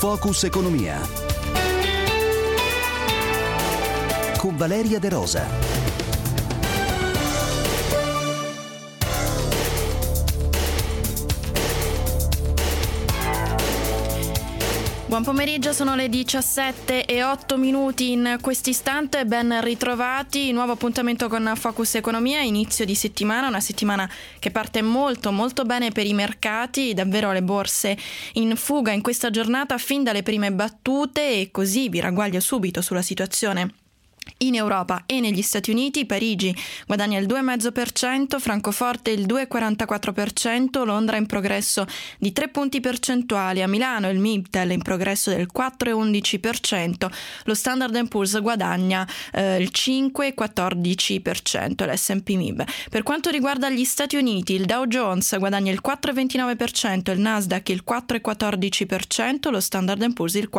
Focus Economia con Valeria De Rosa. Buon pomeriggio, sono le 17:08 in quest'istante, ben ritrovati, nuovo appuntamento con Focus Economia, inizio di settimana, una settimana che parte molto bene per i mercati, davvero le borse in fuga in questa giornata fin dalle prime battute e così vi ragguaglio subito sulla situazione in Europa e negli Stati Uniti. Parigi guadagna il 2,5%, Francoforte il 2,44%, Londra in progresso di 3 punti percentuali, a Milano il MIPTEL in progresso del 4,11%, lo Standard & Poor's guadagna il 5,14%, l'S&P MIB. Per quanto riguarda gli Stati Uniti, il Dow Jones guadagna il 4,29%, il Nasdaq il 4,14%, lo Standard & Poor's il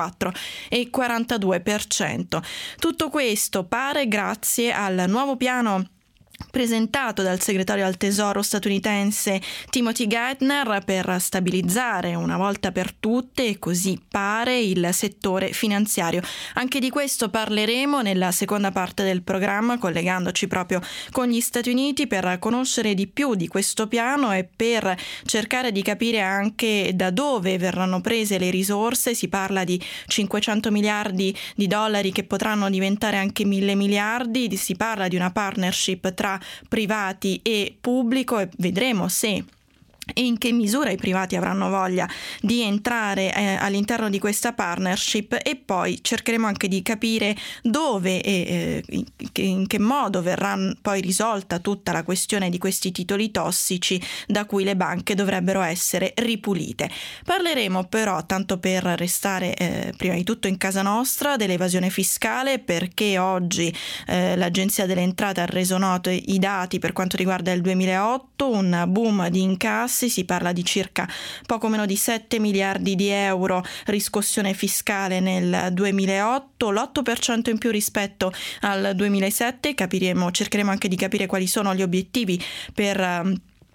4,42%. Tutto questo pare grazie al nuovo piano presentato dal segretario al Tesoro statunitense Timothy Geithner per stabilizzare una volta per tutte, e così pare, il settore finanziario. Anche di questo parleremo nella seconda parte del programma, collegandoci proprio con gli Stati Uniti per conoscere di più di questo piano e per cercare di capire anche da dove verranno prese le risorse. Si parla di 500 miliardi di dollari che potranno diventare anche 1.000 miliardi, si parla di una partnership tra privati e pubblico e vedremo se e in che misura i privati avranno voglia di entrare all'interno di questa partnership, e poi cercheremo anche di capire dove e in che modo verrà poi risolta tutta la questione di questi titoli tossici da cui le banche dovrebbero essere ripulite. Parleremo però, tanto per restare prima di tutto in casa nostra, dell'evasione fiscale, perché oggi l'Agenzia delle Entrate ha reso noto i dati per quanto riguarda il 2008, un boom di incassi. Si parla di circa poco meno di 7 miliardi di euro riscossione fiscale nel 2008, l'8% in più rispetto al 2007. Cercheremo anche di capire quali sono gli obiettivi per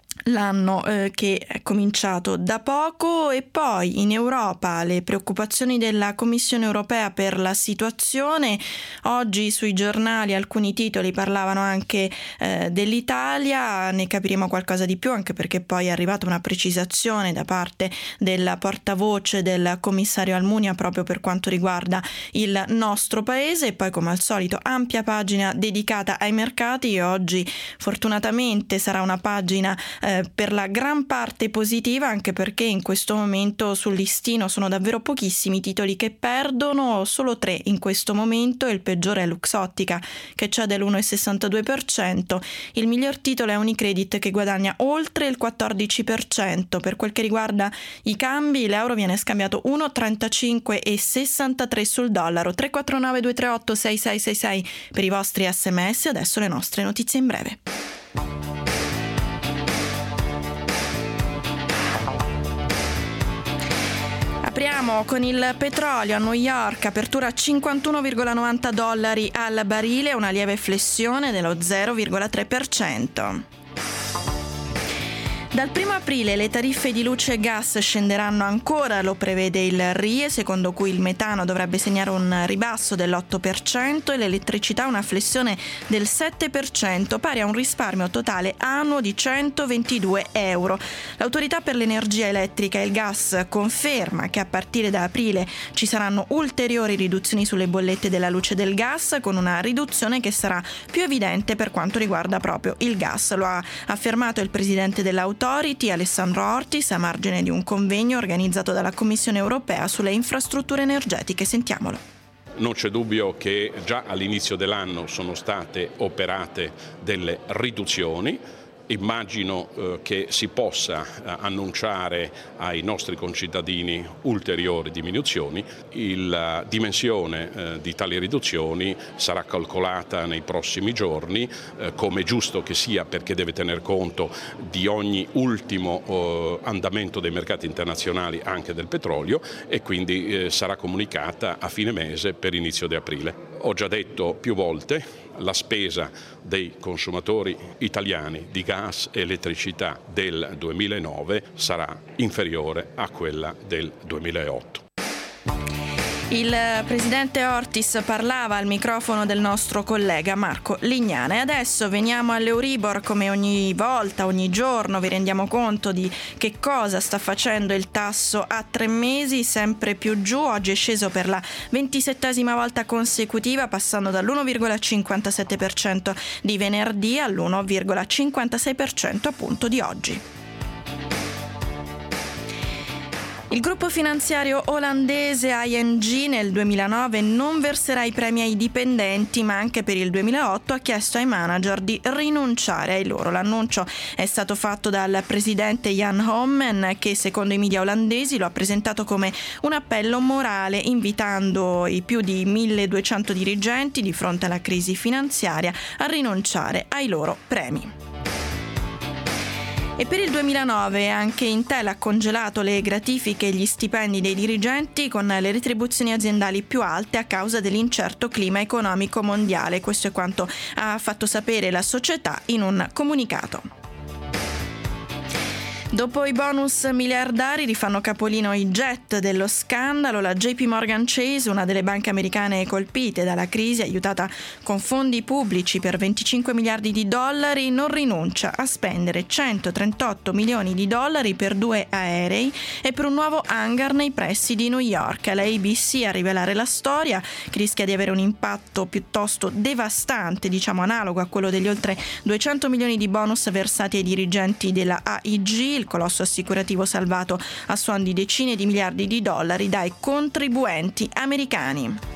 l'anno che è cominciato da poco. E poi in Europa le preoccupazioni della Commissione europea per la situazione. Oggi sui giornali alcuni titoli parlavano anche dell'Italia, ne capiremo qualcosa di più, anche perché poi è arrivata una precisazione da parte del portavoce del commissario Almunia proprio per quanto riguarda il nostro paese. E poi, come al solito, ampia pagina dedicata ai mercati, e oggi fortunatamente sarà una pagina per la gran parte positiva, anche perché in questo momento sul listino sono davvero pochissimi i titoli che perdono, solo 3 in questo momento, e il peggiore è Luxottica che cede l'1,62%, il miglior titolo è Unicredit che guadagna oltre il 14%. Per quel che riguarda i cambi, l'euro viene scambiato 1,3563 sul dollaro. 349 238 6666 per i vostri sms. Adesso le nostre notizie in breve. Apriamo con il petrolio. A New York apertura a 51,90 dollari al barile, una lieve flessione dello 0,3%. Dal 1 aprile le tariffe di luce e gas scenderanno ancora, lo prevede il RIE, secondo cui il metano dovrebbe segnare un ribasso dell'8% e l'elettricità una flessione del 7%, pari a un risparmio totale annuo di 122 euro. L'autorità per l'energia elettrica e il gas conferma che a partire da aprile ci saranno ulteriori riduzioni sulle bollette della luce e del gas, con una riduzione che sarà più evidente per quanto riguarda proprio il gas. Lo ha affermato il presidente dell'Authority, Alessandro Ortis, a margine di un convegno organizzato dalla Commissione europea sulle infrastrutture energetiche. Sentiamolo. Non c'è dubbio che già all'inizio dell'anno sono state operate delle riduzioni. Immagino che si possa annunciare ai nostri concittadini ulteriori diminuzioni. La dimensione di tali riduzioni sarà calcolata nei prossimi giorni, come è giusto che sia, perché deve tener conto di ogni ultimo andamento dei mercati internazionali, anche del petrolio, e quindi sarà comunicata a fine mese per inizio di aprile. Ho già detto più volte, la spesa dei consumatori italiani di gas e elettricità del 2009 sarà inferiore a quella del 2008. Il presidente Ortis parlava al microfono del nostro collega Marco Lignana. E adesso veniamo all'Euribor. Come ogni volta, ogni giorno vi rendiamo conto di che cosa sta facendo il tasso a 3 mesi, sempre più giù. Oggi è sceso per la 27esima volta consecutiva, passando dall'1,57% di venerdì all'1,56% appunto di oggi. Il gruppo finanziario olandese ING nel 2009 non verserà i premi ai dipendenti, ma anche per il 2008 ha chiesto ai manager di rinunciare ai loro. L'annuncio è stato fatto dal presidente Jan Hommen, che secondo i media olandesi lo ha presentato come un appello morale, invitando i più di 1.200 dirigenti di fronte alla crisi finanziaria a rinunciare ai loro premi. E per il 2009 anche Intel ha congelato le gratifiche e gli stipendi dei dirigenti con le retribuzioni aziendali più alte a causa dell'incerto clima economico mondiale. Questo è quanto ha fatto sapere la società in un comunicato. Dopo i bonus miliardari rifanno capolino i jet dello scandalo. La JP Morgan Chase, una delle banche americane colpite dalla crisi, aiutata con fondi pubblici per 25 miliardi di dollari, non rinuncia a spendere 138 milioni di dollari per 2 aerei e per un nuovo hangar nei pressi di New York. È la ABC a rivelare la storia, che rischia di avere un impatto piuttosto devastante, analogo a quello degli oltre 200 milioni di bonus versati ai dirigenti della AIG, il colosso assicurativo salvato a suon di decine di miliardi di dollari dai contribuenti americani.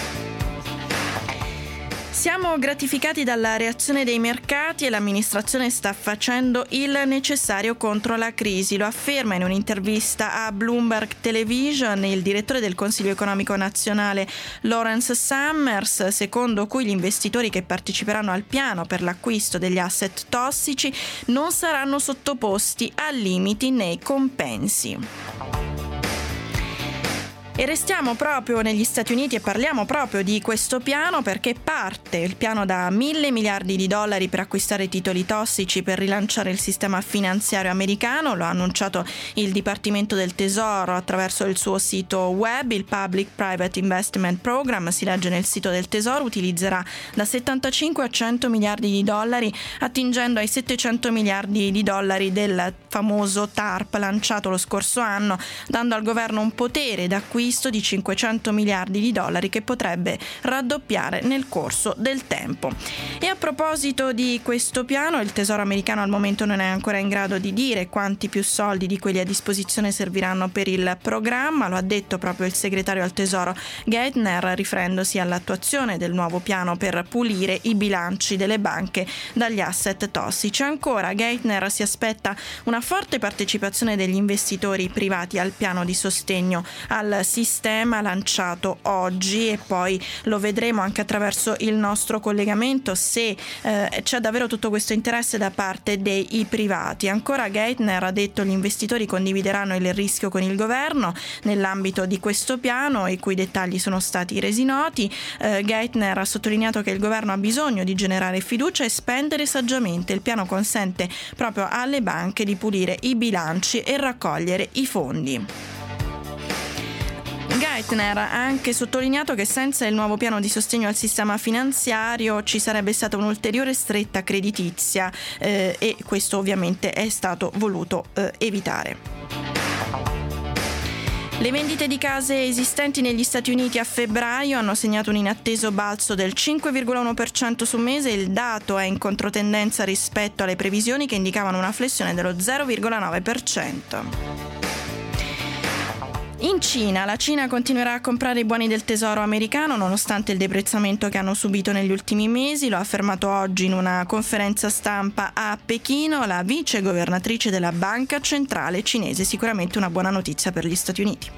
Siamo gratificati dalla reazione dei mercati e l'amministrazione sta facendo il necessario contro la crisi. Lo afferma in un'intervista a Bloomberg Television il direttore del Consiglio economico nazionale Lawrence Summers, secondo cui gli investitori che parteciperanno al piano per l'acquisto degli asset tossici non saranno sottoposti a limiti nei compensi. E restiamo proprio negli Stati Uniti e parliamo proprio di questo piano, perché parte il piano da 1.000 miliardi di dollari per acquistare titoli tossici per rilanciare il sistema finanziario americano. Lo ha annunciato il Dipartimento del Tesoro attraverso il suo sito web. Il Public Private Investment Program, si legge nel sito del Tesoro, utilizzerà da 75 a 100 miliardi di dollari, attingendo ai 700 miliardi di dollari del famoso TARP lanciato lo scorso anno, dando al governo un potere d'acquisto di 500 miliardi di dollari che potrebbe raddoppiare nel corso del tempo. E a proposito di questo piano, il Tesoro americano al momento non è ancora in grado di dire quanti più soldi di quelli a disposizione serviranno per il programma. Lo ha detto proprio il segretario al Tesoro Geithner, riferendosi all'attuazione del nuovo piano per pulire i bilanci delle banche dagli asset tossici. Ancora, Geithner si aspetta una forte partecipazione degli investitori privati al piano di sostegno al sistema lanciato oggi, e poi lo vedremo anche attraverso il nostro collegamento se c'è davvero tutto questo interesse da parte dei privati. Ancora, Geithner ha detto che gli investitori condivideranno il rischio con il governo nell'ambito di questo piano, i cui dettagli sono stati resi noti. Geithner ha sottolineato che il governo ha bisogno di generare fiducia e spendere saggiamente. Il piano consente proprio alle banche di pulire i bilanci e raccogliere i fondi. Geithner ha anche sottolineato che senza il nuovo piano di sostegno al sistema finanziario ci sarebbe stata un'ulteriore stretta creditizia e questo ovviamente è stato voluto evitare. Le vendite di case esistenti negli Stati Uniti a febbraio hanno segnato un inatteso balzo del 5,1% su mese. Il dato è in controtendenza rispetto alle previsioni che indicavano una flessione dello 0,9%. In Cina, la Cina continuerà a comprare i buoni del tesoro americano nonostante il deprezzamento che hanno subito negli ultimi mesi. Lo ha affermato oggi in una conferenza stampa a Pechino la vice governatrice della Banca Centrale Cinese. Sicuramente una buona notizia per gli Stati Uniti.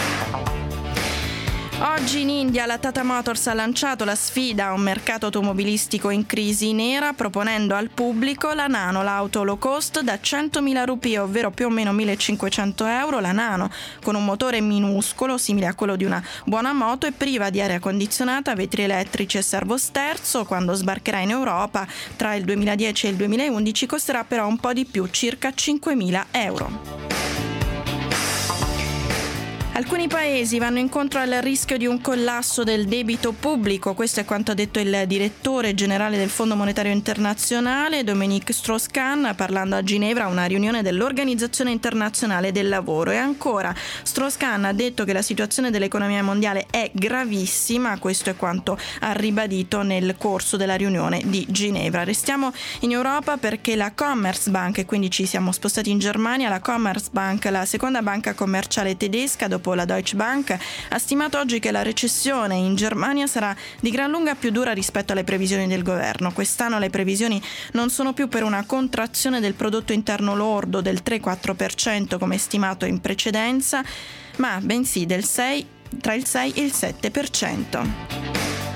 Oggi in India la Tata Motors ha lanciato la sfida a un mercato automobilistico in crisi nera, proponendo al pubblico la Nano, l'auto low cost da 100.000 rupie, ovvero più o meno 1.500 euro. La Nano, con un motore minuscolo, simile a quello di una buona moto, e priva di aria condizionata, vetri elettrici e servosterzo. Quando sbarcherà in Europa tra il 2010 e il 2011 costerà però un po' di più, circa 5.000 euro. Alcuni paesi vanno incontro al rischio di un collasso del debito pubblico, questo è quanto ha detto il direttore generale del Fondo Monetario Internazionale, Dominique Strauss-Kahn, parlando a Ginevra a una riunione dell'Organizzazione Internazionale del Lavoro. E ancora, Strauss-Kahn ha detto che la situazione dell'economia mondiale è gravissima, questo è quanto ha ribadito nel corso della riunione di Ginevra. Restiamo in Europa perché la Commerzbank, e quindi ci siamo spostati in Germania, la Commerzbank, la seconda banca commerciale tedesca dopo la Deutsche Bank, ha stimato oggi che la recessione in Germania sarà di gran lunga più dura rispetto alle previsioni del governo. Quest'anno le previsioni non sono più per una contrazione del prodotto interno lordo del 3-4% come stimato in precedenza, ma bensì tra il 6 e il 7%.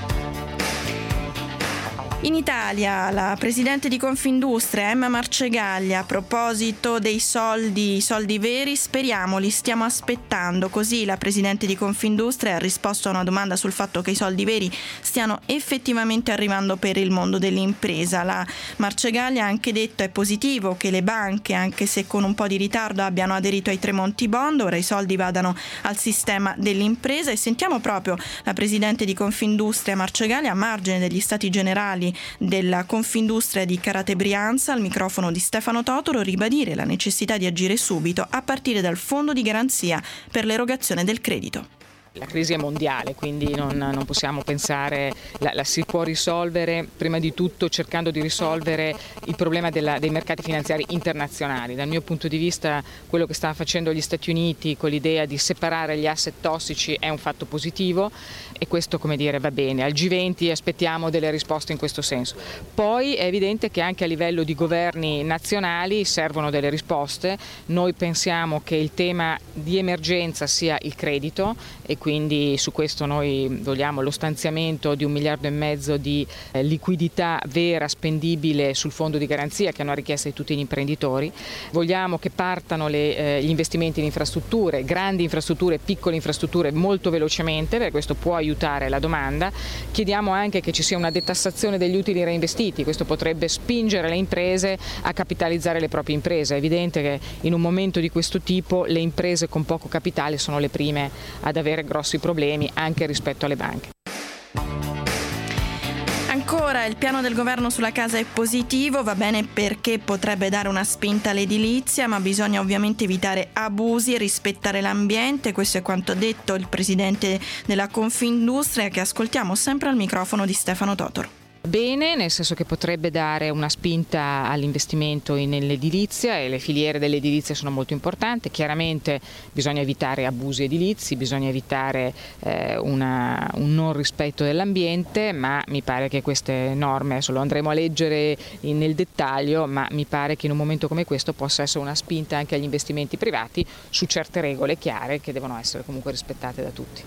In Italia la presidente di Confindustria Emma Marcegaglia, a proposito dei soldi veri, speriamo li stiamo aspettando. Così la presidente di Confindustria ha risposto a una domanda sul fatto che i soldi veri stiano effettivamente arrivando per il mondo dell'impresa. La Marcegaglia ha anche detto è positivo che le banche, anche se con un po' di ritardo, abbiano aderito ai Tremonti Bond, ora i soldi vadano al sistema dell'impresa. E sentiamo proprio la presidente di Confindustria Marcegaglia a margine degli stati generali della Confindustria di Carate Brianza, al microfono di Stefano Totolo, ribadire la necessità di agire subito a partire dal fondo di garanzia per l'erogazione del credito. La crisi è mondiale, quindi non possiamo pensare, la si può risolvere prima di tutto cercando di risolvere il problema dei mercati finanziari internazionali. Dal mio punto di vista quello che stanno facendo gli Stati Uniti con l'idea di separare gli asset tossici è un fatto positivo e questo, come dire, va bene. Al G20 aspettiamo delle risposte in questo senso. Poi è evidente che anche a livello di governi nazionali servono delle risposte. Noi pensiamo che il tema di emergenza sia il credito e quindi su questo noi vogliamo lo stanziamento di 1,5 miliardi di liquidità vera spendibile sul fondo di garanzia che hanno richiesto di tutti gli imprenditori. Vogliamo che partano gli investimenti in infrastrutture, grandi infrastrutture, piccole infrastrutture molto velocemente, perché questo può aiutare la domanda. Chiediamo anche che ci sia una detassazione degli utili reinvestiti, questo potrebbe spingere le imprese a capitalizzare le proprie imprese. È evidente che in un momento di questo tipo le imprese con poco capitale sono le prime ad avere grossi problemi anche rispetto alle banche. Ancora, il piano del governo sulla casa è positivo, va bene perché potrebbe dare una spinta all'edilizia, ma bisogna ovviamente evitare abusi e rispettare l'ambiente. Questo è quanto ha detto il presidente della Confindustria, che ascoltiamo sempre al microfono di Stefano Totolo. Bene, nel senso che potrebbe dare una spinta all'investimento nell'edilizia e le filiere dell'edilizia sono molto importanti. Chiaramente bisogna evitare abusi edilizi, bisogna evitare un non rispetto dell'ambiente, ma mi pare che queste norme, adesso lo andremo a leggere nel dettaglio, ma mi pare che in un momento come questo possa essere una spinta anche agli investimenti privati su certe regole chiare che devono essere comunque rispettate da tutti.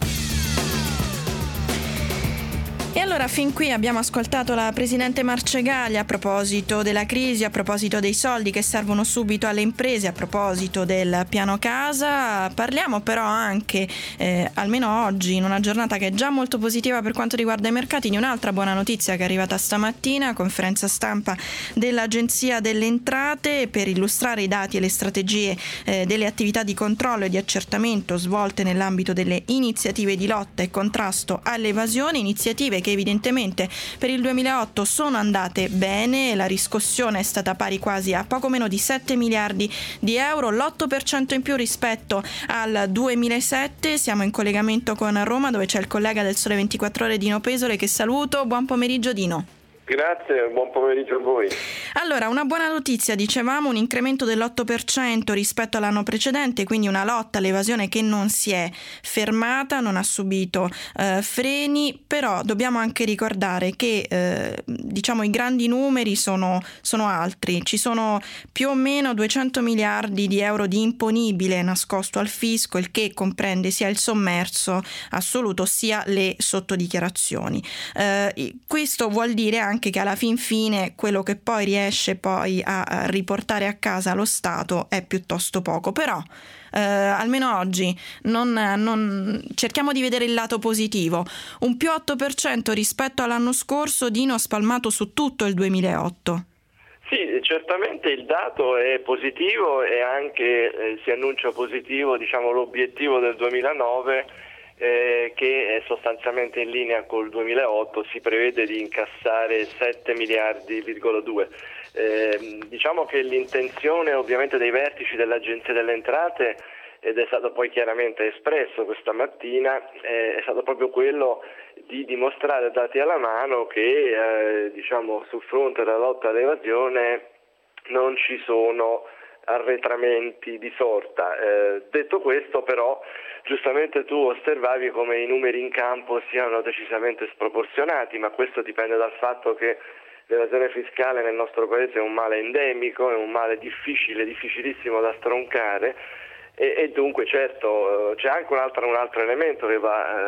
E allora fin qui abbiamo ascoltato la presidente Marcegaglia a proposito della crisi, a proposito dei soldi che servono subito alle imprese, a proposito del piano casa. Parliamo però anche, almeno oggi, in una giornata che è già molto positiva per quanto riguarda i mercati, di un'altra buona notizia che è arrivata stamattina, conferenza stampa dell'Agenzia delle Entrate per illustrare i dati e le strategie delle attività di controllo e di accertamento svolte nell'ambito delle iniziative di lotta e contrasto all'evasione, iniziative che evidentemente per il 2008 sono andate bene. La riscossione è stata pari quasi a poco meno di 7 miliardi di euro, l'8% in più rispetto al 2007. Siamo in collegamento con Roma, dove c'è il collega del Sole 24 Ore Dino Pesole, che saluto. Buon pomeriggio Dino. Grazie, buon pomeriggio a voi. Allora, una buona notizia, dicevamo, un incremento dell'8% rispetto all'anno precedente, quindi una lotta all'evasione che non si è fermata, non ha subito freni, però dobbiamo anche ricordare che i grandi numeri sono altri. Ci sono più o meno 200 miliardi di euro di imponibile nascosto al fisco, il che comprende sia il sommerso assoluto sia le sottodichiarazioni. Questo vuol dire anche che alla fin fine quello che poi riesce a riportare a casa lo Stato è piuttosto poco, però almeno oggi cerchiamo di vedere il lato positivo. Un più 8% rispetto all'anno scorso, Dino, spalmato su tutto il 2008. Sì, certamente il dato è positivo e anche si annuncia positivo, l'obiettivo del 2009 che è sostanzialmente in linea col 2008, si prevede di incassare 7 miliardi,2. Diciamo che l'intenzione ovviamente dei vertici dell'Agenzia delle Entrate, ed è stato poi chiaramente espresso questa mattina, è stato proprio quello di dimostrare, dati alla mano, che sul fronte della lotta all'evasione non ci sono arretramenti di sorta. Detto questo, però, giustamente tu osservavi come i numeri in campo siano decisamente sproporzionati, ma questo dipende dal fatto che l'evasione fiscale nel nostro paese è un male endemico, è un male difficilissimo da stroncare e dunque certo c'è anche un altro elemento che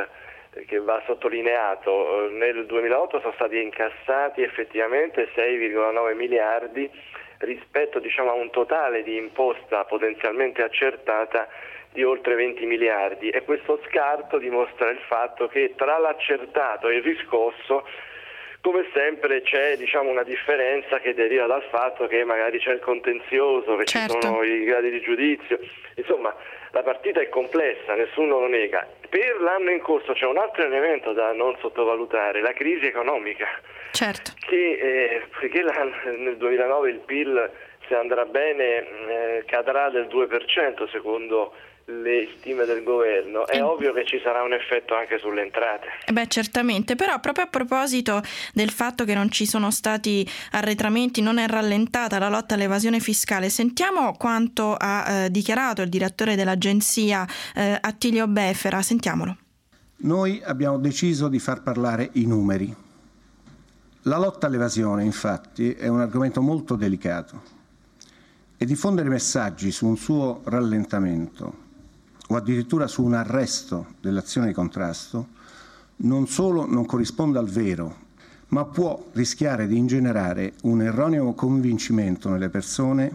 va sottolineato. Nel 2008 sono stati incassati effettivamente 6,9 miliardi rispetto a un totale di imposta potenzialmente accertata di oltre 20 miliardi, e questo scarto dimostra il fatto che tra l'accertato e il riscosso, come sempre, c'è una differenza che deriva dal fatto che magari c'è il contenzioso, che certo, ci sono i gradi di giudizio, insomma la partita è complessa, nessuno lo nega. Per l'anno in corso c'è un altro elemento da non sottovalutare, la crisi economica. Certo. Perché nel 2009 il PIL, se andrà bene, cadrà del 2% secondo le stime del governo. È ovvio che ci sarà un effetto anche sulle entrate. Certamente, però proprio a proposito del fatto che non ci sono stati arretramenti, non è rallentata la lotta all'evasione fiscale, sentiamo quanto ha dichiarato il direttore dell'agenzia Attilio Befera, sentiamolo. Noi abbiamo deciso di far parlare i numeri. La lotta all'evasione, infatti, è un argomento molto delicato e diffondere messaggi su un suo rallentamento o addirittura su un arresto dell'azione di contrasto non solo non corrisponde al vero, ma può rischiare di ingenerare un erroneo convincimento nelle persone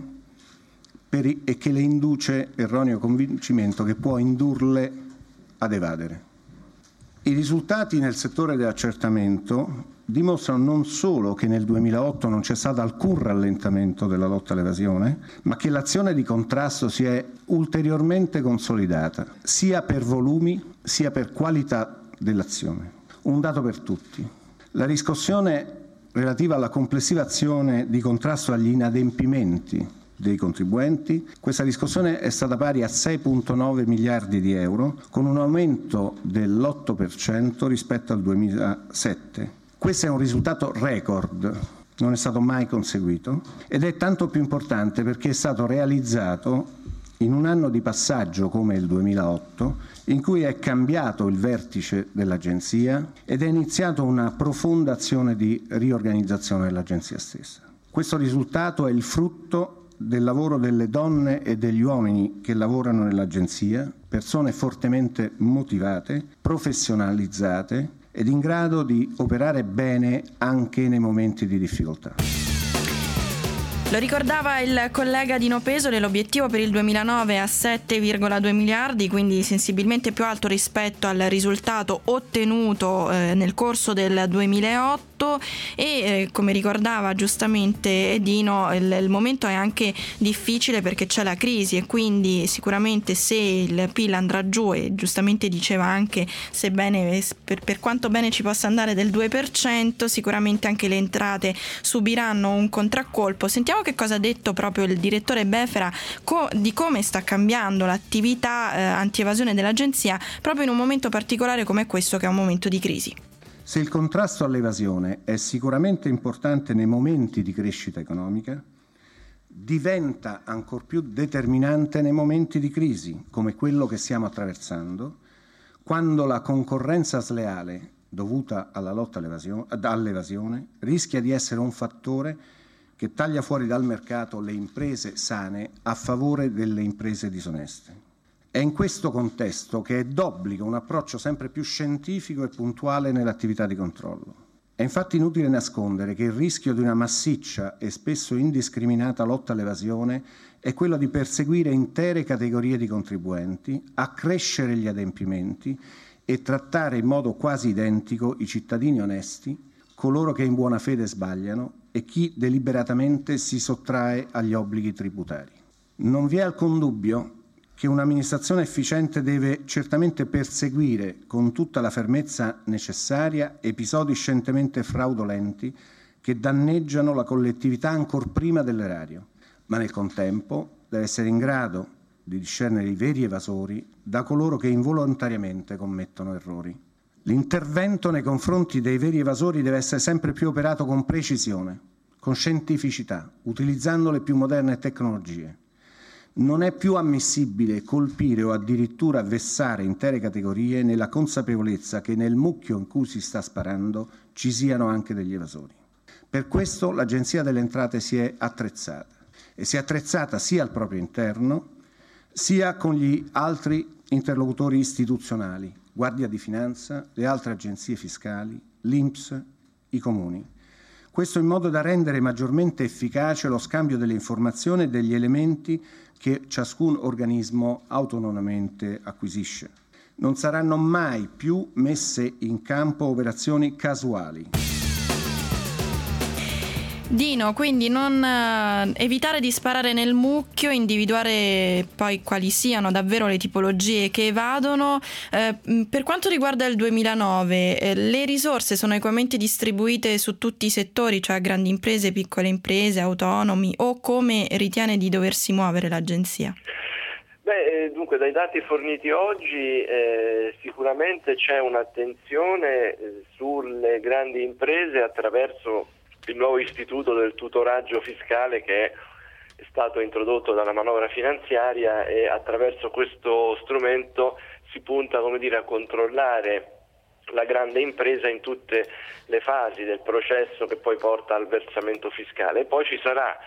e che le induce erroneo convincimento che può indurle ad evadere. I risultati nel settore dell'accertamento dimostrano non solo che nel 2008 non c'è stato alcun rallentamento della lotta all'evasione, ma che l'azione di contrasto si è ulteriormente consolidata, sia per volumi sia per qualità dell'azione. Un dato per tutti. La riscossione relativa alla complessiva azione di contrasto agli inadempimenti dei contribuenti, questa riscossione è stata pari a 6,9 miliardi di euro, con un aumento dell'8% rispetto al 2007. Questo è un risultato record, non è stato mai conseguito, ed è tanto più importante perché è stato realizzato in un anno di passaggio come il 2008, in cui è cambiato il vertice dell'agenzia ed è iniziata una profonda azione di riorganizzazione dell'agenzia stessa. Questo risultato è il frutto del lavoro delle donne e degli uomini che lavorano nell'agenzia, persone fortemente motivate, professionalizzate ed in grado di operare bene anche nei momenti di difficoltà. Lo ricordava il collega Dino Pesole, l'obiettivo per il 2009 è a 7,2 miliardi, quindi sensibilmente più alto rispetto al risultato ottenuto nel corso del 2008 e come ricordava giustamente Dino, il momento è anche difficile perché c'è la crisi e quindi sicuramente se il PIL andrà giù, e giustamente diceva anche sebbene per quanto bene ci possa andare del 2%, sicuramente anche le entrate subiranno un contraccolpo. Sentiamo che cosa ha detto proprio il direttore Befera di come sta cambiando l'attività antievasione dell'agenzia proprio in un momento particolare come questo, che è un momento di crisi. Se il contrasto all'evasione è sicuramente importante nei momenti di crescita economica, diventa ancor più determinante nei momenti di crisi, come quello che stiamo attraversando, quando la concorrenza sleale dovuta alla lotta all'evasione rischia di essere un fattore che taglia fuori dal mercato le imprese sane a favore delle imprese disoneste. È in questo contesto che è d'obbligo un approccio sempre più scientifico e puntuale nell'attività di controllo. È infatti inutile nascondere che il rischio di una massiccia e spesso indiscriminata lotta all'evasione è quello di perseguire intere categorie di contribuenti, accrescere gli adempimenti e trattare in modo quasi identico i cittadini onesti, coloro che in buona fede sbagliano e chi deliberatamente si sottrae agli obblighi tributari. Non vi è alcun dubbio che un'amministrazione efficiente deve certamente perseguire con tutta la fermezza necessaria episodi scientemente fraudolenti che danneggiano la collettività ancor prima dell'erario, ma nel contempo deve essere in grado di discernere i veri evasori da coloro che involontariamente commettono errori. L'intervento nei confronti dei veri evasori deve essere sempre più operato con precisione, con scientificità, utilizzando le più moderne tecnologie. Non è più ammissibile colpire o addirittura vessare intere categorie nella consapevolezza che nel mucchio in cui si sta sparando ci siano anche degli evasori. Per questo l'Agenzia delle Entrate si è attrezzata e si è attrezzata sia al proprio interno sia con gli altri interlocutori istituzionali, Guardia di Finanza, le altre agenzie fiscali, l'INPS, i comuni. Questo in modo da rendere maggiormente efficace lo scambio delle informazioni e degli elementi che ciascun organismo autonomamente acquisisce. Non saranno mai più messe in campo operazioni casuali. Dino, quindi non evitare di sparare nel mucchio, individuare poi quali siano davvero le tipologie che evadono. Per quanto riguarda il 2009, le risorse sono equamente distribuite su tutti i settori, cioè grandi imprese, piccole imprese, autonomi, o come ritiene di doversi muovere l'Agenzia? Dunque, dai dati forniti oggi sicuramente c'è un'attenzione sulle grandi imprese attraverso il nuovo istituto del tutoraggio fiscale che è stato introdotto dalla manovra finanziaria, e attraverso questo strumento si punta, a controllare la grande impresa in tutte le fasi del processo che poi porta al versamento fiscale. E poi ci sarà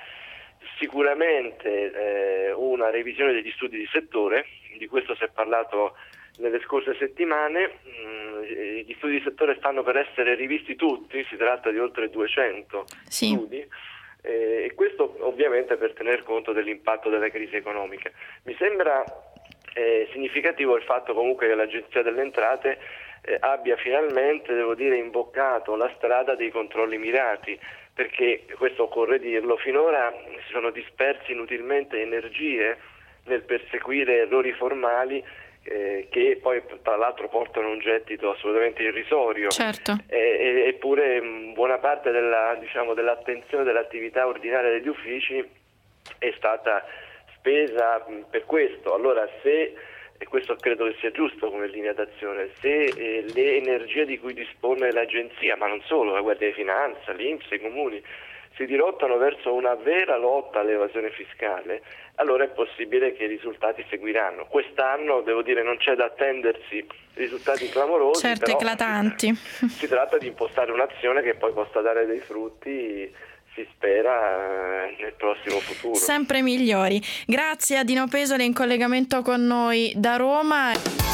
sicuramente una revisione degli studi di settore, di questo si è parlato nelle scorse settimane. Gli studi di settore stanno per essere rivisti tutti, si tratta di oltre 200 studi, e questo ovviamente per tener conto dell'impatto della crisi economica. Mi sembra significativo il fatto comunque che l'Agenzia delle Entrate abbia finalmente, imboccato la strada dei controlli mirati, perché, questo occorre dirlo, finora si sono dispersi inutilmente energie nel perseguire errori formali che poi tra l'altro portano un gettito assolutamente irrisorio. Certo. Eppure buona parte dell'attenzione dell'attività ordinaria degli uffici è stata spesa per questo. Allora, e questo credo che sia giusto come linea d'azione, se le energie di cui dispone l'Agenzia, ma non solo, la Guardia di Finanza, l'INPS, i comuni, si dirottano verso una vera lotta all'evasione fiscale, allora è possibile che i risultati seguiranno. Quest'anno, non c'è da attendersi risultati clamorosi, certo, però eclatanti. Si tratta di impostare un'azione che poi possa dare dei frutti, si spera, nel prossimo futuro. Sempre migliori. Grazie a Dino Pesoli in collegamento con noi da Roma.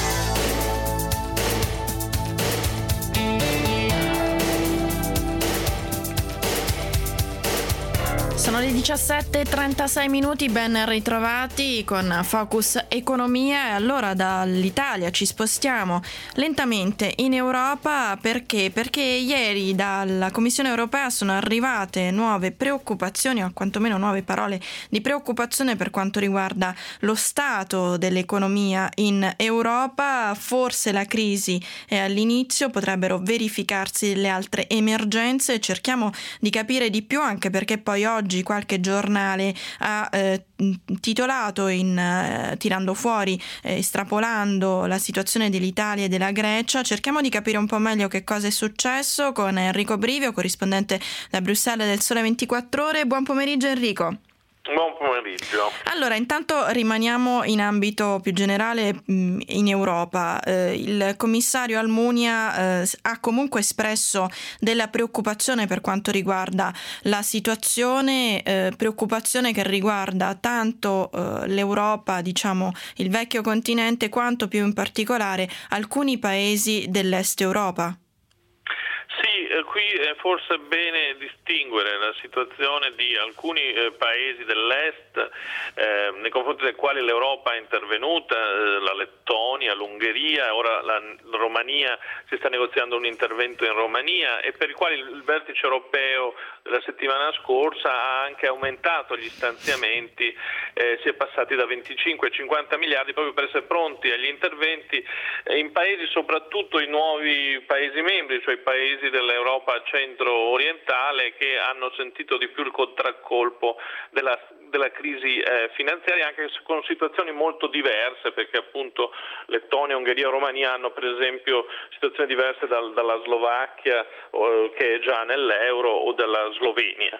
Sono le 17:36, ben ritrovati con Focus Economia. E allora dall'Italia ci spostiamo lentamente in Europa. Perché? Perché ieri dalla Commissione europea sono arrivate nuove preoccupazioni, o quantomeno nuove parole di preoccupazione per quanto riguarda lo stato dell'economia in Europa. Forse la crisi è all'inizio, potrebbero verificarsi le altre emergenze. Cerchiamo di capire di più, anche perché poi oggi qualche giornale ha titolato tirando fuori, estrapolando la situazione dell'Italia e della Grecia. Cerchiamo di capire un po' meglio che cosa è successo con Enrico Brivio, corrispondente da Bruxelles del Sole 24 Ore. Buon pomeriggio Enrico. Buon pomeriggio. Allora, intanto rimaniamo in ambito più generale in Europa. Il commissario Almunia ha comunque espresso della preoccupazione per quanto riguarda la situazione, preoccupazione che riguarda tanto l'Europa, il vecchio continente, quanto più in particolare alcuni paesi dell'est Europa. Sì, qui è forse bene distinguere la situazione di alcuni paesi dell'est nei confronti dei quali l'Europa è intervenuta, la Lettonia, l'Ungheria, ora la Romania, si sta negoziando un intervento in Romania, e per i quali il vertice europeo della settimana scorsa ha anche aumentato gli stanziamenti, si è passati da 25 a 50 miliardi proprio per essere pronti agli interventi in paesi, soprattutto i nuovi paesi membri, cioè i paesi dell'Europa centro-orientale, che hanno sentito di più il contraccolpo della crisi finanziaria, anche con situazioni molto diverse, perché appunto Lettonia, Ungheria e Romania hanno per esempio situazioni diverse dalla Slovacchia, che è già nell'euro, o dalla Slovenia.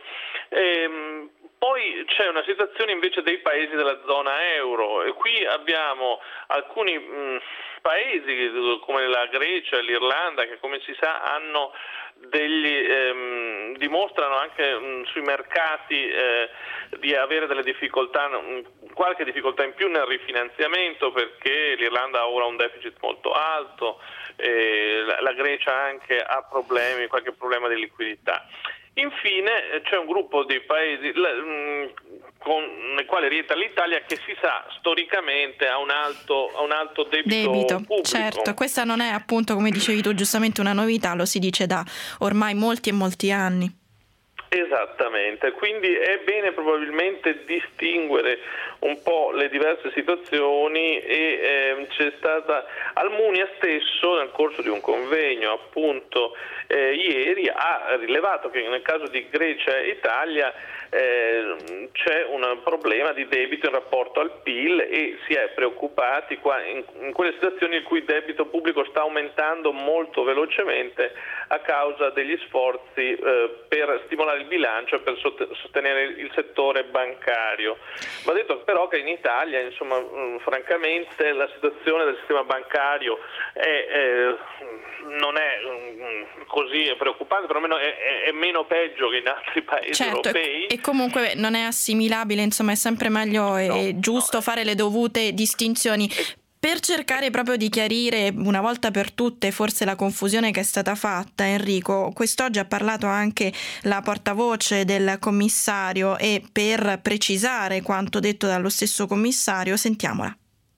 Poi c'è una situazione invece dei paesi della zona euro, e qui abbiamo alcuni paesi come la Grecia e l'Irlanda che, come si sa, hanno dimostrano anche sui mercati di avere delle difficoltà, qualche difficoltà in più nel rifinanziamento, perché l'Irlanda ha ora un deficit molto alto, la Grecia anche ha problemi, qualche problema di liquidità. Infine c'è un gruppo di paesi nei quali rientra l'Italia, che si sa storicamente ha un alto debito pubblico. Certo, questa non è, appunto, come dicevi tu giustamente, una novità, lo si dice da ormai molti e molti anni. Esattamente, quindi è bene probabilmente distinguere un po' le diverse situazioni, e c'è stata Almunia stesso nel corso di un convegno appunto ieri ha rilevato che nel caso di Grecia e Italia c'è un problema di debito in rapporto al PIL, e si è preoccupati in quelle situazioni in cui il debito pubblico sta aumentando molto velocemente a causa degli sforzi per stimolare il bilancio e per sostenere il settore bancario. Va detto però che in Italia, insomma, francamente la situazione del sistema bancario non è così preoccupante, perlomeno è meno peggio che in altri paesi europei. E comunque non è assimilabile, insomma è sempre meglio e giusto fare le dovute distinzioni. Per cercare proprio di chiarire una volta per tutte forse la confusione che è stata fatta, Enrico, quest'oggi ha parlato anche la portavoce del commissario, e per precisare quanto detto dallo stesso commissario, sentiamola.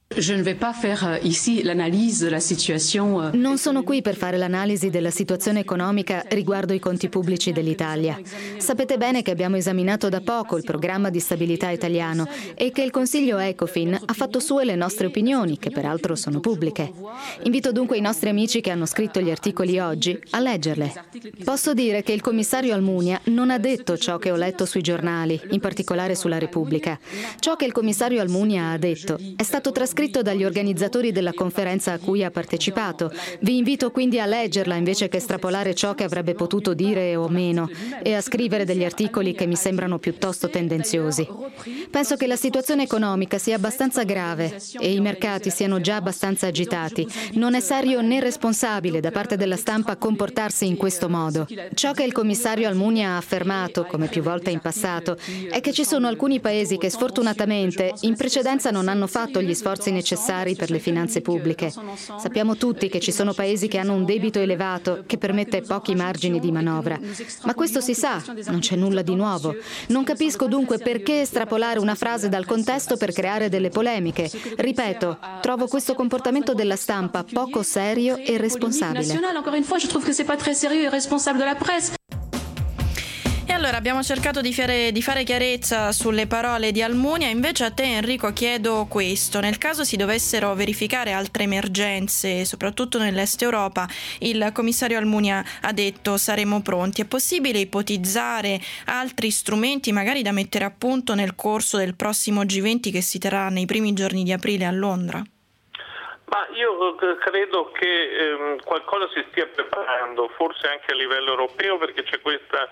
Non sono qui per fare l'analisi della situazione economica riguardo i conti pubblici dell'Italia. Sapete bene che abbiamo esaminato da poco il programma di stabilità italiano e che il Consiglio Ecofin ha fatto sue le nostre opinioni, che peraltro sono pubbliche. Invito dunque i nostri amici che hanno scritto gli articoli oggi a leggerle. Posso dire che il commissario Almunia non ha detto ciò che ho letto sui giornali, in particolare sulla Repubblica. Ciò che il commissario Almunia ha detto è stato trascritto dagli organizzatori della conferenza a cui ha partecipato. Vi invito quindi a leggerla invece che estrapolare ciò che avrebbe potuto dire o meno, e a scrivere degli articoli che mi sembrano piuttosto tendenziosi. Penso che la situazione economica sia abbastanza grave e i mercati siano già abbastanza agitati. Non è serio né responsabile da parte della stampa comportarsi in questo modo. Ciò che il commissario Almunia ha affermato, come più volte in passato, è che ci sono alcuni paesi che sfortunatamente in precedenza non hanno fatto gli sforzi necessari per le finanze pubbliche. Sappiamo tutti che ci sono paesi che hanno un debito elevato che permette pochi margini di manovra. Ma questo si sa, non c'è nulla di nuovo. Non capisco dunque perché estrapolare una frase dal contesto per creare delle polemiche. Ripeto, trovo questo comportamento della stampa poco serio e responsabile. Allora, abbiamo cercato di fare chiarezza sulle parole di Almunia. Invece a te, Enrico, chiedo questo. Nel caso si dovessero verificare altre emergenze, soprattutto nell'est Europa, il commissario Almunia ha detto saremo pronti. È possibile ipotizzare altri strumenti magari da mettere a punto nel corso del prossimo G20 che si terrà nei primi giorni di aprile a Londra? Ma io credo che qualcosa si stia preparando, forse anche a livello europeo, perché c'è questo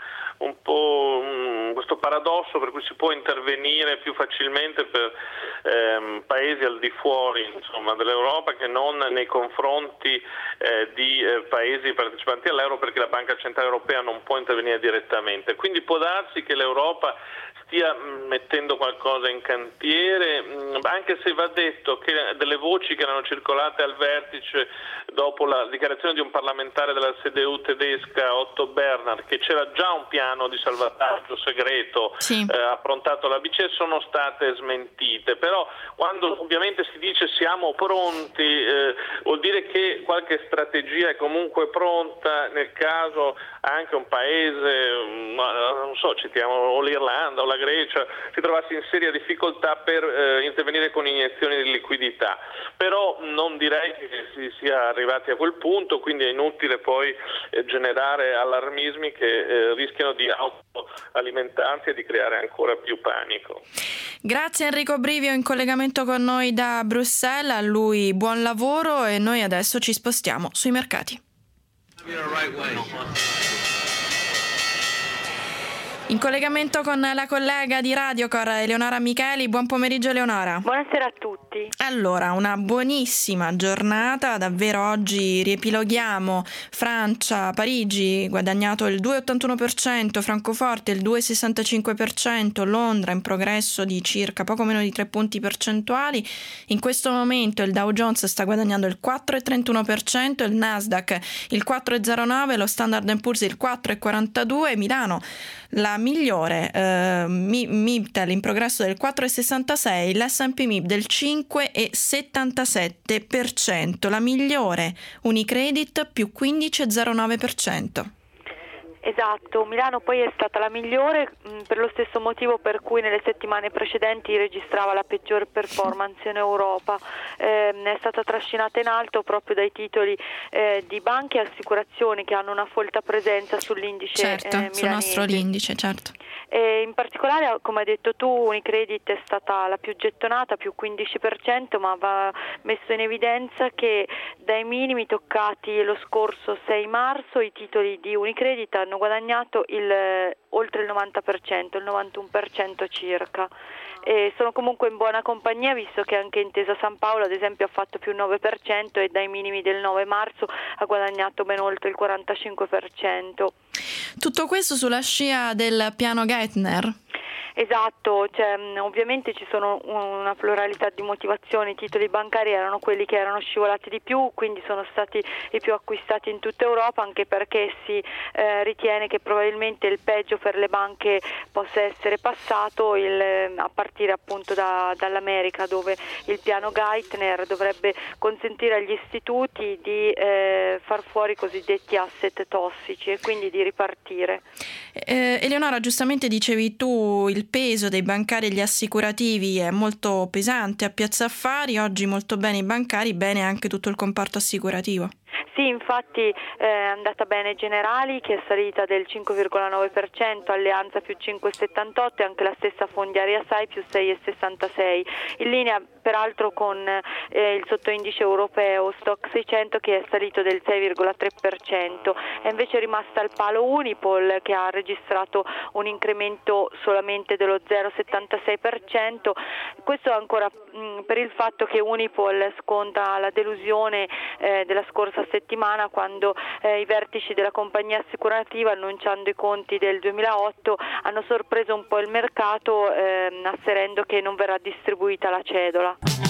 paradosso per cui si può intervenire più facilmente per paesi al di fuori, insomma, dell'Europa, che non nei confronti di paesi partecipanti all'euro, perché la Banca Centrale Europea non può intervenire direttamente. Quindi può darsi che l'Europa stia mettendo qualcosa in cantiere, anche se va detto che delle voci che erano circolate al vertice dopo la dichiarazione di un parlamentare della CDU tedesca, Otto Bernhard, che c'era già un piano di salvataggio segreto approntato alla BCE, sono state smentite. Però quando ovviamente si dice siamo pronti, vuol dire che qualche strategia è comunque pronta nel caso anche un paese, non so, citiamo o l'Irlanda o la Grecia, si trovasse in seria difficoltà per intervenire con iniezioni di liquidità. Però non direi che si sia arrivati a quel punto, quindi è inutile poi generare allarmismi che rischiano di autoalimentarsi e di creare ancora più panico. Grazie Enrico Brivio in collegamento con noi da Bruxelles, a lui buon lavoro e noi adesso ci spostiamo sui mercati. In collegamento con la collega di Radiocor, Eleonora Micheli. Buon pomeriggio Eleonora. Buonasera a tutti. Allora, una buonissima giornata, davvero oggi riepiloghiamo. Francia, Parigi guadagnato il 2,81%, Francoforte il 2,65%, Londra in progresso di circa poco meno di 3 punti percentuali. In questo momento il Dow Jones sta guadagnando il 4,31%, il Nasdaq il 4,09%, lo Standard & Poor's il 4,42%, Milano la migliore, Mibtel in progresso del 4,66%, l'S&P Mib del 5,77%, la migliore Unicredit più 15,09%. Esatto, Milano poi è stata la migliore per lo stesso motivo per cui nelle settimane precedenti registrava la peggior performance in Europa. È stata trascinata in alto proprio dai titoli di banche e assicurazioni che hanno una folta presenza sull'indice milanese. Sul nostro indice, certo. In particolare, come hai detto tu, Unicredit è stata la più gettonata, più 15%, ma va messo in evidenza che dai minimi toccati lo scorso 6 marzo i titoli di Unicredit hanno guadagnato oltre il 90%, il 91% circa. E sono comunque in buona compagnia, visto che anche Intesa San Paolo ad esempio ha fatto più 9% e dai minimi del 9 marzo ha guadagnato ben oltre il 45%. Tutto questo sulla scia del piano Geithner? Esatto, ovviamente ci sono una pluralità di motivazioni. I titoli bancari erano quelli che erano scivolati di più, quindi sono stati i più acquistati in tutta Europa, anche perché si ritiene che probabilmente il peggio per le banche possa essere passato a partire appunto dall'America, dove il piano Geithner dovrebbe consentire agli istituti di far fuori i cosiddetti asset tossici e quindi di ripartire. Eleonora, giustamente dicevi tu, il peso dei bancari e gli assicurativi è molto pesante a Piazza Affari, oggi molto bene i bancari, bene anche tutto il comparto assicurativo. Sì, infatti è andata bene Generali, che è salita del 5,9%, Alleanza più 5,78% e anche la stessa Fondiaria SAI più 6,66%, in linea peraltro con il sottoindice europeo Stock 600 che è salito del 6,3%. È invece rimasta al palo Unipol, che ha registrato un incremento solamente dello 0,76%, questo ancora per il fatto che Unipol sconta la delusione della scorsa settimana, quando i vertici della compagnia assicurativa, annunciando i conti del 2008, hanno sorpreso un po' il mercato asserendo che non verrà distribuita la cedola.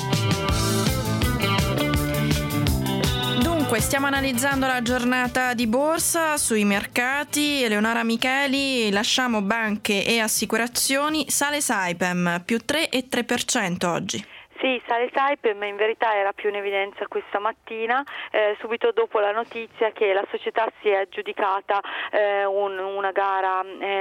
Dunque, stiamo analizzando la giornata di borsa sui mercati. Eleonora Micheli, lasciamo banche e assicurazioni. Sale Saipem più 3,3% oggi. Sì, sale Saipem, in verità era più in evidenza questa mattina, subito dopo la notizia che la società si è aggiudicata una gara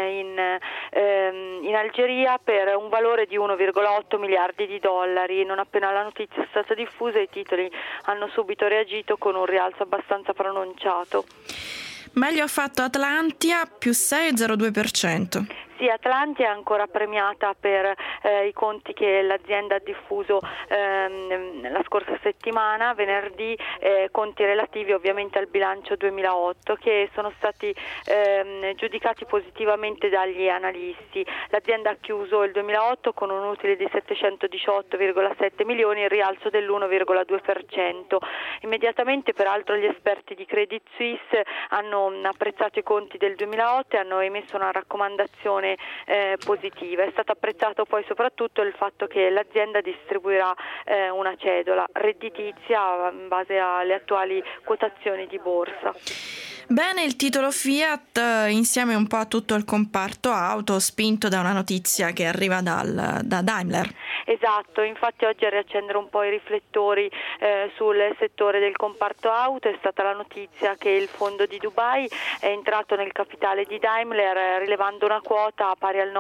in Algeria per un valore di 1,8 miliardi di dollari. Non appena la notizia è stata diffusa, i titoli hanno subito reagito con un rialzo abbastanza pronunciato. Meglio ha fatto Atlantia più 6,02%. Sì, Atlantia è ancora premiata per i conti che l'azienda ha diffuso la scorsa settimana, venerdì, conti relativi ovviamente al bilancio 2008, che sono stati giudicati positivamente dagli analisti. L'azienda ha chiuso il 2008 con un utile di 718,7 milioni, il rialzo dell'1,2%. Immediatamente, peraltro, gli esperti di Credit Suisse hanno apprezzato i conti del 2008 e hanno emesso una raccomandazione situazione positiva. È stato apprezzato poi soprattutto il fatto che l'azienda distribuirà una cedola redditizia in base alle attuali quotazioni di borsa. Bene, il titolo Fiat insieme un po' a tutto il comparto auto, spinto da una notizia che arriva da Daimler. Esatto, infatti oggi a riaccendere un po' i riflettori sul settore del comparto auto è stata la notizia che il fondo di Dubai è entrato nel capitale di Daimler rilevando una quota pari al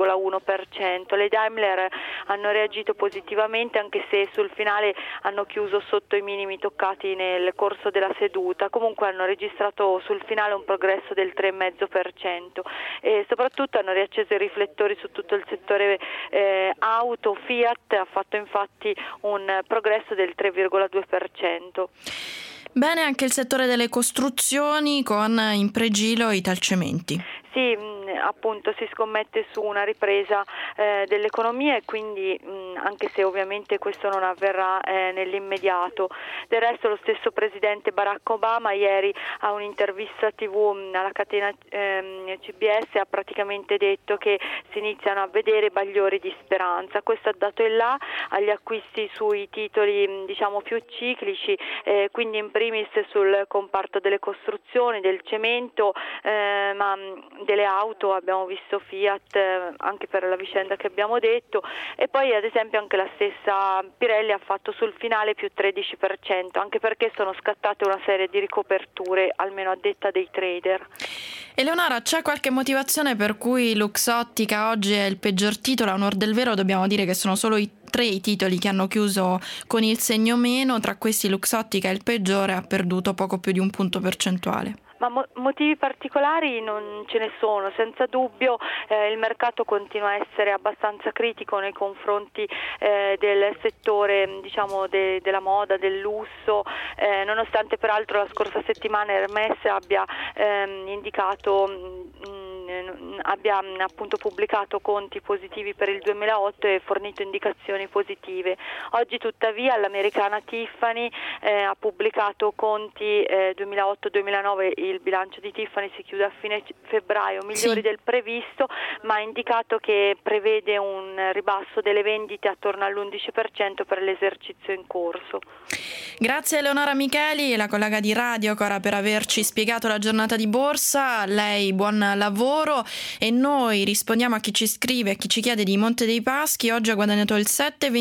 9,1%. Le Daimler hanno reagito positivamente, anche se sul finale hanno chiuso sotto i minimi toccati nel corso della seduta. Comunque hanno registrato sul finale un progresso del 3,5% e soprattutto hanno riacceso i riflettori su tutto il settore auto. Fiat ha fatto infatti un progresso del 3,2%. Bene anche il settore delle costruzioni con in pregilo Italcementi. Sì, appunto si scommette su una ripresa dell'economia e quindi anche se ovviamente questo non avverrà nell'immediato. Del resto lo stesso presidente Barack Obama ieri a un'intervista TV alla catena CBS ha praticamente detto che si iniziano a vedere bagliori di speranza. Questo ha dato il là agli acquisti sui titoli diciamo più ciclici, quindi in primis sul comparto delle costruzioni, del cemento, ma delle auto abbiamo visto Fiat anche per la vicenda che abbiamo detto, e poi ad esempio anche la stessa Pirelli ha fatto sul finale più 13%, anche perché sono scattate una serie di ricoperture, almeno a detta dei trader. Eleonora, c'è qualche motivazione per cui Luxottica oggi è il peggior titolo? A onor del vero dobbiamo dire che sono solo i 3 titoli che hanno chiuso con il segno meno, tra questi Luxottica è il peggiore, ha perduto poco più di un punto percentuale. Ma motivi particolari non ce ne sono, senza dubbio il mercato continua a essere abbastanza critico nei confronti del settore diciamo della moda, del lusso, nonostante peraltro la scorsa settimana Hermès abbia abbia appunto pubblicato conti positivi per il 2008 e fornito indicazioni positive. Oggi tuttavia l'americana Tiffany ha pubblicato conti 2008-2009, il bilancio di Tiffany si chiude a fine febbraio, migliori del previsto, ma ha indicato che prevede un ribasso delle vendite attorno all'11% per l'esercizio in corso. Grazie Eleonora Micheli, la collega di Radio Cora, per averci spiegato la giornata di borsa. A lei buon lavoro e noi rispondiamo a chi ci scrive, a chi ci chiede di Monte dei Paschi. Oggi ha guadagnato il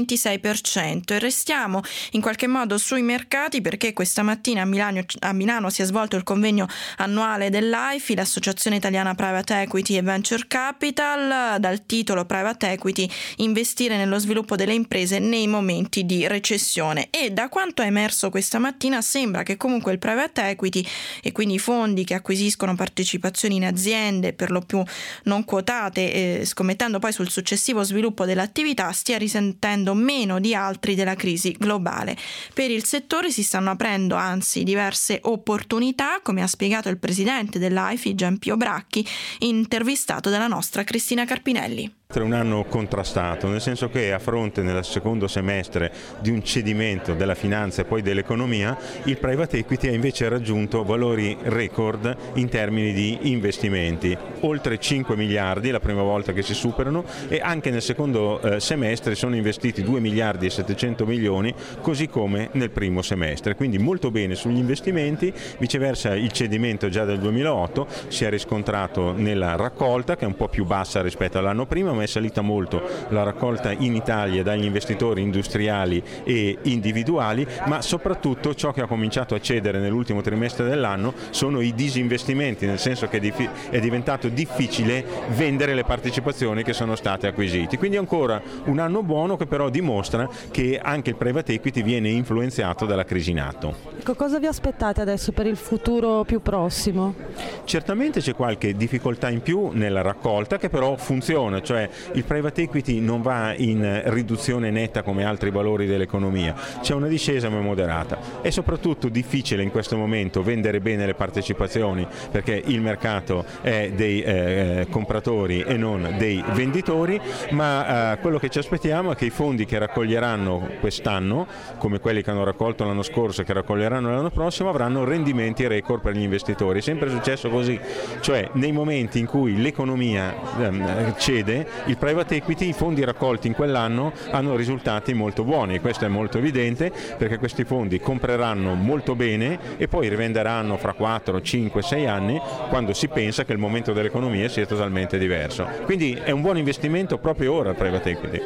7,26% e restiamo in qualche modo sui mercati perché questa mattina a Milano si è svolto il convegno annuale dell'AIFI, l'Associazione Italiana Private Equity e Venture Capital, dal titolo Private Equity: investire nello sviluppo delle imprese nei momenti di recessione. E da quanto è emerso questa mattina sembra che comunque il private equity e quindi i fondi che acquisiscono partecipazioni in aziende per lo più non quotate, scommettendo poi sul successivo sviluppo dell'attività, stia risentendo meno di altri della crisi globale. Per il settore si stanno aprendo anzi diverse opportunità, come ha spiegato il presidente dell'AIFI Gianpio Bracchi, intervistato dalla nostra Cristina Carpinelli. È un anno contrastato, nel senso che a fronte nel secondo semestre di un cedimento della finanza e poi dell'economia, il private equity ha invece raggiunto valori record in termini di investimenti, oltre 5 miliardi, la prima volta che si superano, e anche nel secondo semestre sono investiti 2 miliardi e 700 milioni, così come nel primo semestre, quindi molto bene sugli investimenti. Viceversa il cedimento già del 2008 si è riscontrato nella raccolta, che è un po' più bassa rispetto all'anno prima, ma è salita molto la raccolta in Italia dagli investitori industriali e individuali, ma soprattutto ciò che ha cominciato a cedere nell'ultimo trimestre dell'anno sono i disinvestimenti, nel senso che è diventato difficile vendere le partecipazioni che sono state acquisite. Quindi ancora un anno buono che però dimostra che anche il private equity viene influenzato dalla crisi in atto. Cosa vi aspettate adesso per il futuro più prossimo? Certamente c'è qualche difficoltà in più nella raccolta che però funziona, cioè il private equity non va in riduzione netta come altri valori dell'economia, c'è una discesa ma moderata. È soprattutto difficile in questo momento vendere bene le partecipazioni perché il mercato è dei compratori e non dei venditori, ma quello che ci aspettiamo è che i fondi che raccoglieranno quest'anno, come quelli che hanno raccolto l'anno scorso e che raccoglieranno l'anno prossimo, avranno rendimenti record per gli investitori. È sempre successo così, cioè nei momenti in cui l'economia cede, il private equity, i fondi raccolti in quell'anno hanno risultati molto buoni, e questo è molto evidente perché questi fondi compreranno molto bene e poi rivenderanno fra 4, 5, 6 anni, quando si pensa che il momento dell'economia sia totalmente diverso. Quindi è un buon investimento proprio ora il private equity.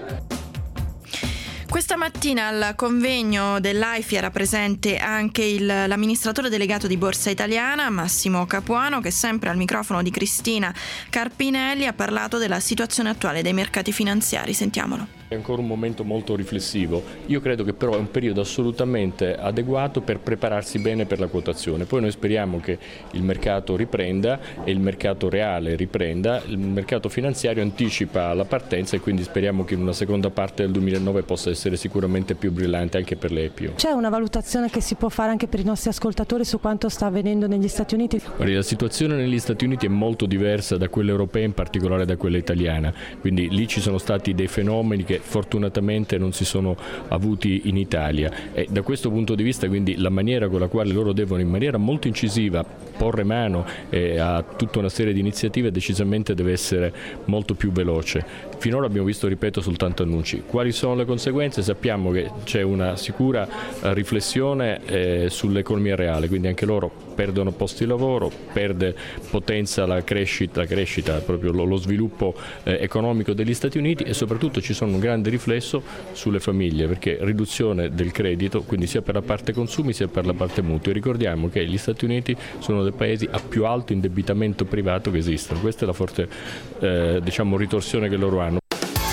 Questa mattina al convegno dell'AIFI era presente anche l'amministratore delegato di Borsa Italiana, Massimo Capuano, che sempre al microfono di Cristina Carpinelli ha parlato della situazione attuale dei mercati finanziari. Sentiamolo. È ancora un momento molto riflessivo, io credo che però è un periodo assolutamente adeguato per prepararsi bene per la quotazione. Poi noi speriamo che il mercato riprenda e il mercato reale riprenda, il mercato finanziario anticipa la partenza e quindi speriamo che in una seconda parte del 2009 possa essere sicuramente più brillante anche per le IPO. C'è una valutazione che si può fare anche per i nostri ascoltatori su quanto sta avvenendo negli Stati Uniti? Guardi, la situazione negli Stati Uniti è molto diversa da quella europea, in particolare da quella italiana, quindi lì ci sono stati dei fenomeni che fortunatamente non si sono avuti in Italia e da questo punto di vista quindi la maniera con la quale loro devono in maniera molto incisiva porre mano a tutta una serie di iniziative decisamente deve essere molto più veloce. Finora abbiamo visto, ripeto, soltanto annunci. Quali sono le conseguenze? Sappiamo che c'è una sicura riflessione sull'economia reale, quindi anche loro perdono posti di lavoro, perde potenza la crescita proprio lo sviluppo economico degli Stati Uniti e soprattutto ci sono un grande riflesso sulle famiglie perché riduzione del credito, quindi sia per la parte consumi sia per la parte mutui. Ricordiamo che gli Stati Uniti sono uno dei paesi a più alto indebitamento privato che esistono, questa è la forte ritorsione che loro hanno.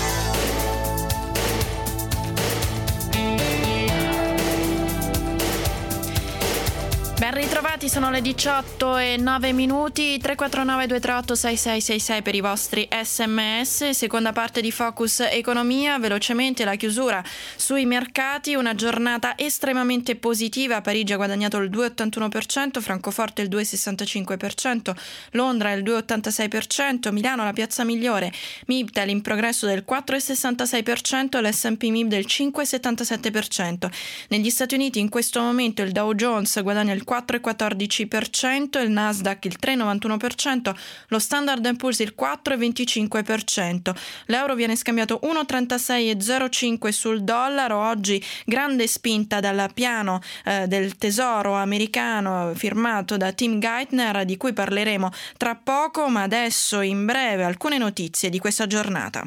Ben ritrovati, sono le 18:09, 349 238 6666 per i vostri sms. Seconda parte di Focus Economia, velocemente la chiusura sui mercati, una giornata estremamente positiva. Parigi ha guadagnato il 2,81%, Francoforte il 2,65%, Londra il 2,86%, Milano la piazza migliore, Mibtel in progresso del 4,66%, l'S&P Mib del 5,77%. Negli Stati Uniti in questo momento il Dow Jones guadagna il 4,14%, il Nasdaq il 3,91%, lo Standard & Poor's il 4,25%. L'euro viene scambiato 1,3605 sul dollaro. Oggi grande spinta dal piano del tesoro americano firmato da Tim Geithner, di cui parleremo tra poco, ma adesso in breve alcune notizie di questa giornata.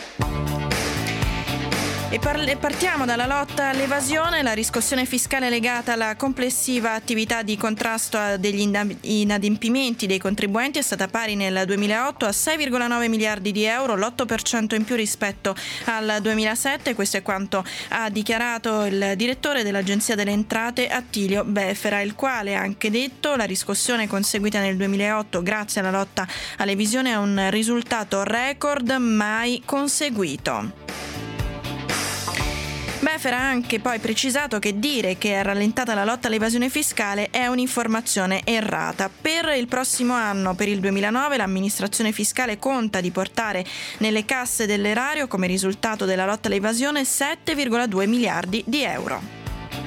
E partiamo dalla lotta all'evasione. La riscossione fiscale legata alla complessiva attività di contrasto degli inadempimenti dei contribuenti è stata pari nel 2008 a 6,9 miliardi di euro, l'8% in più rispetto al 2007. Questo è quanto ha dichiarato il direttore dell'Agenzia delle Entrate, Attilio Befera, il quale ha anche detto la riscossione conseguita nel 2008 grazie alla lotta all'evasione è un risultato record mai conseguito. Befera ha anche poi precisato che dire che è rallentata la lotta all'evasione fiscale è un'informazione errata. Per il prossimo anno, per il 2009, l'amministrazione fiscale conta di portare nelle casse dell'erario, come risultato della lotta all'evasione, 7,2 miliardi di euro.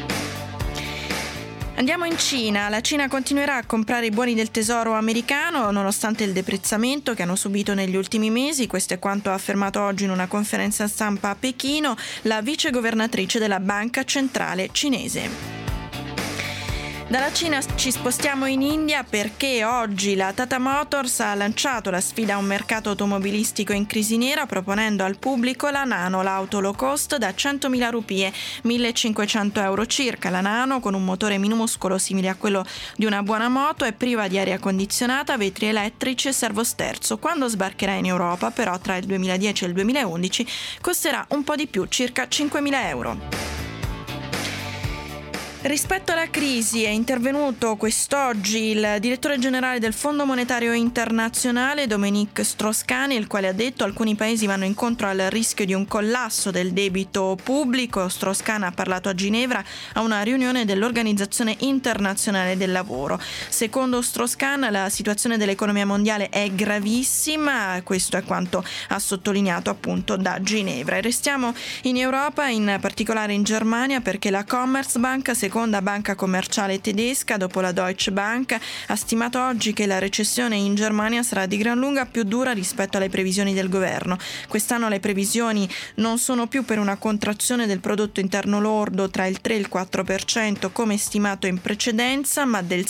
Andiamo in Cina. La Cina continuerà a comprare i buoni del tesoro americano nonostante il deprezzamento che hanno subito negli ultimi mesi. Questo è quanto ha affermato oggi in una conferenza stampa a Pechino la vicegovernatrice della Banca Centrale Cinese. Dalla Cina ci spostiamo in India perché oggi la Tata Motors ha lanciato la sfida a un mercato automobilistico in crisi nera proponendo al pubblico la Nano, l'auto low cost da 100.000 rupie, 1.500 euro circa. La Nano, con un motore minuscolo simile a quello di una buona moto, è priva di aria condizionata, vetri elettrici e servosterzo. Quando sbarcherà in Europa, però, tra il 2010 e il 2011, costerà un po' di più, circa 5.000 euro. Rispetto alla crisi è intervenuto quest'oggi il direttore generale del Fondo Monetario Internazionale, Dominique Strauss-Kahn, il quale ha detto che alcuni paesi vanno incontro al rischio di un collasso del debito pubblico. Strauss-Kahn ha parlato a Ginevra a una riunione dell'Organizzazione Internazionale del Lavoro. Secondo Strauss-Kahn la situazione dell'economia mondiale è gravissima, questo è quanto ha sottolineato appunto da Ginevra. E restiamo in Europa, in particolare in Germania, perché la Commerzbank, seconda banca commerciale tedesca dopo la Deutsche Bank, ha stimato oggi che la recessione in Germania sarà di gran lunga più dura rispetto alle previsioni del governo. Quest'anno le previsioni non sono più per una contrazione del prodotto interno lordo tra il 3 e il 4% come stimato in precedenza, ma del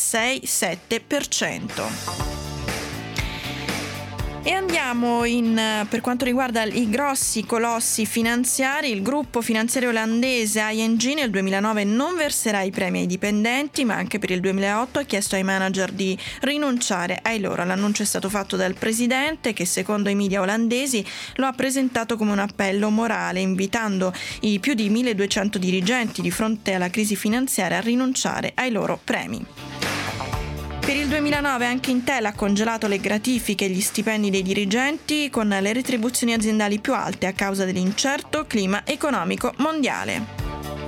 6-7%. E andiamo per quanto riguarda i grossi colossi finanziari. Il gruppo finanziario olandese ING nel 2009 non verserà i premi ai dipendenti, ma anche per il 2008 ha chiesto ai manager di rinunciare ai loro. L'annuncio è stato fatto dal presidente, che secondo i media olandesi lo ha presentato come un appello morale, invitando i più di 1.200 dirigenti di fronte alla crisi finanziaria a rinunciare ai loro premi. Per il 2009 anche Intel ha congelato le gratifiche e gli stipendi dei dirigenti, con le retribuzioni aziendali più alte a causa dell'incerto clima economico mondiale.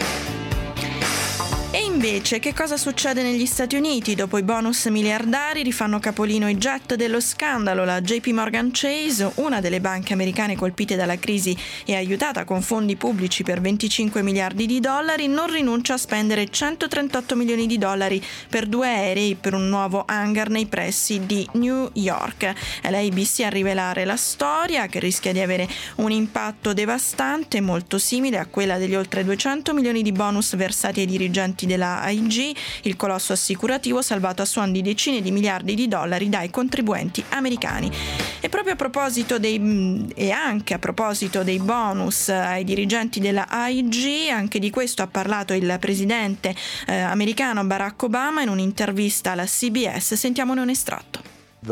E invece, che cosa succede negli Stati Uniti? Dopo i bonus miliardari rifanno capolino i jet dello scandalo. La JP Morgan Chase, una delle banche americane colpite dalla crisi e aiutata con fondi pubblici per 25 miliardi di dollari, non rinuncia a spendere 138 milioni di dollari per 2 aerei per un nuovo hangar nei pressi di New York. È l'ABC a rivelare la storia, che rischia di avere un impatto devastante, molto simile a quella degli oltre 200 milioni di bonus versati ai dirigenti della AIG, il colosso assicurativo salvato a suon di decine di miliardi di dollari dai contribuenti americani. E proprio a proposito anche a proposito dei bonus ai dirigenti della AIG, anche di questo ha parlato il presidente americano Barack Obama in un'intervista alla CBS. Sentiamone un estratto.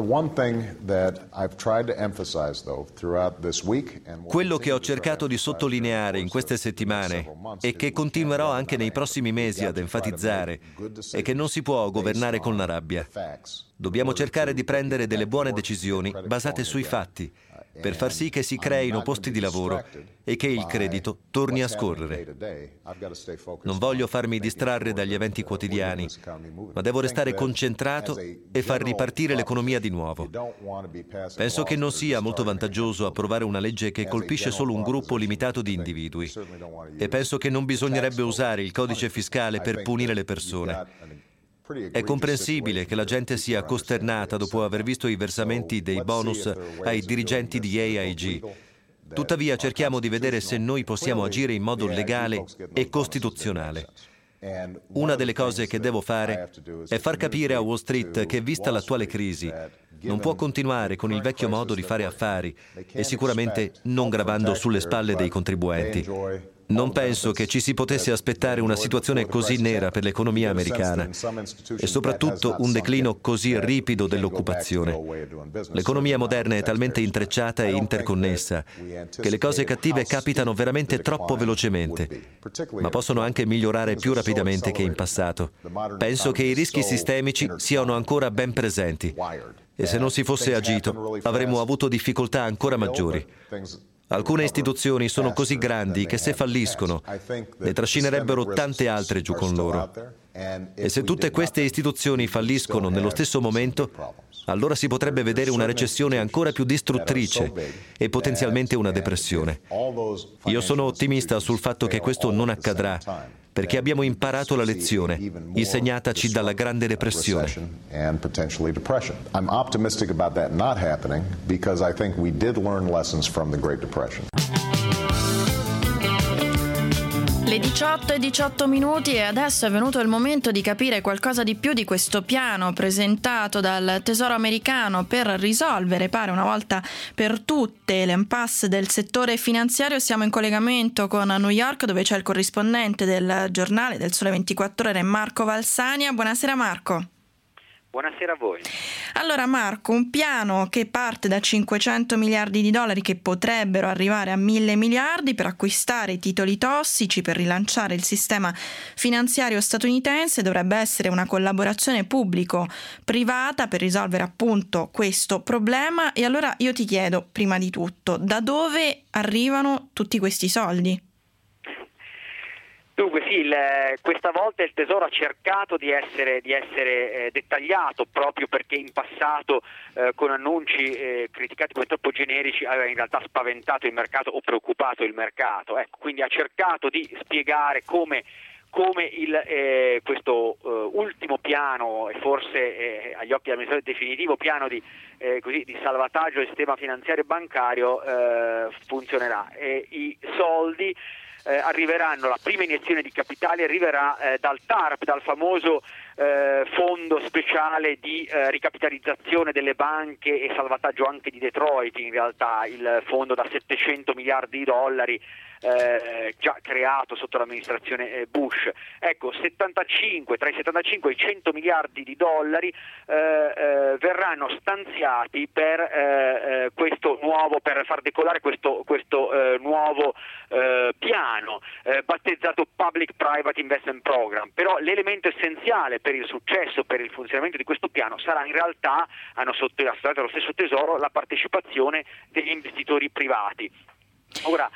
Quello che ho cercato di sottolineare in queste settimane e che continuerò anche nei prossimi mesi ad enfatizzare è che non si può governare con la rabbia. Dobbiamo cercare di prendere delle buone decisioni basate sui fatti per far sì che si creino posti di lavoro e che il credito torni a scorrere. Non voglio farmi distrarre dagli eventi quotidiani, ma devo restare concentrato e far ripartire l'economia di nuovo. Penso che non sia molto vantaggioso approvare una legge che colpisce solo un gruppo limitato di individui e penso che non bisognerebbe usare il codice fiscale per punire le persone. È comprensibile che la gente sia costernata dopo aver visto i versamenti dei bonus ai dirigenti di AIG. Tuttavia cerchiamo di vedere se noi possiamo agire in modo legale e costituzionale. Una delle cose che devo fare è far capire a Wall Street che, vista l'attuale crisi, non può continuare con il vecchio modo di fare affari e sicuramente non gravando sulle spalle dei contribuenti. Non penso che ci si potesse aspettare una situazione così nera per l'economia americana e soprattutto un declino così ripido dell'occupazione. L'economia moderna è talmente intrecciata e interconnessa che le cose cattive capitano veramente troppo velocemente, ma possono anche migliorare più rapidamente che in passato. Penso che i rischi sistemici siano ancora ben presenti e se non si fosse agito avremmo avuto difficoltà ancora maggiori. Alcune istituzioni sono così grandi che se falliscono ne trascinerebbero tante altre giù con loro. E se tutte queste istituzioni falliscono nello stesso momento, allora si potrebbe vedere una recessione ancora più distruttrice e potenzialmente una depressione. Io sono ottimista sul fatto che questo non accadrà, perché abbiamo imparato la lezione insegnataci dalla Grande Depressione. I'm optimistic about that not happening because I think we did learn lessons from the Great Depression. Le 18:18 e adesso è venuto il momento di capire qualcosa di più di questo piano presentato dal Tesoro americano per risolvere, pare una volta per tutte, l'impasse del settore finanziario. Siamo in collegamento con New York, dove c'è il corrispondente del giornale del Sole 24 Ore, Marco Valsania. Buonasera Marco. Buonasera a voi. Allora Marco, un piano che parte da 500 miliardi di dollari che potrebbero arrivare a 1.000 miliardi per acquistare i titoli tossici per rilanciare il sistema finanziario statunitense, dovrebbe essere una collaborazione pubblico-privata per risolvere appunto questo problema. E allora io ti chiedo, prima di tutto, da dove arrivano tutti questi soldi? Dunque sì, questa volta il Tesoro ha cercato di essere dettagliato, proprio perché in passato con annunci criticati come troppo generici aveva in realtà spaventato il mercato o preoccupato il mercato. Ecco, quindi ha cercato di spiegare come questo ultimo piano, e forse agli occhi dell'amministratore definitivo piano di salvataggio del sistema finanziario e bancario funzionerà. I soldi arriveranno, la prima iniezione di capitale arriverà dal TARP, dal famoso fondo speciale di ricapitalizzazione delle banche e salvataggio anche di Detroit, in realtà il fondo da 700 miliardi di dollari già creato sotto l'amministrazione Bush. Ecco, tra i 75 e i 100 miliardi di dollari verranno stanziati per questo nuovo, per far decollare questo nuovo piano battezzato Public Private Investment Program. Però l'elemento essenziale per il successo, per il funzionamento di questo piano sarà in realtà, hanno sottolineato lo stesso Tesoro, la partecipazione degli investitori privati. Ora,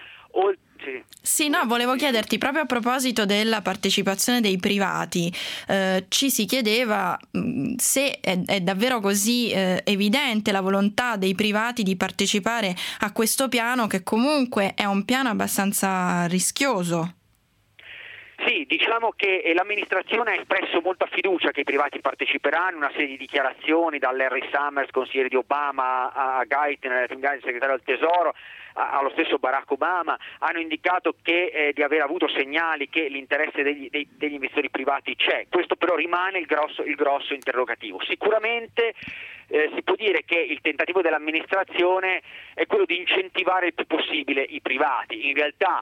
sì, no, volevo chiederti proprio a proposito della partecipazione dei privati, ci si chiedeva se è davvero così evidente la volontà dei privati di partecipare a questo piano, che comunque è un piano abbastanza rischioso. Sì, diciamo che l'amministrazione ha espresso molta fiducia che i privati parteciperanno, una serie di dichiarazioni da Larry Summers, consigliere di Obama, a Geithner, segretario del Tesoro, allo stesso Barack Obama, hanno indicato di aver avuto segnali che l'interesse degli investitori privati c'è. Questo però rimane il grosso interrogativo. Sicuramente si può dire che il tentativo dell'amministrazione è quello di incentivare il più possibile i privati. In realtà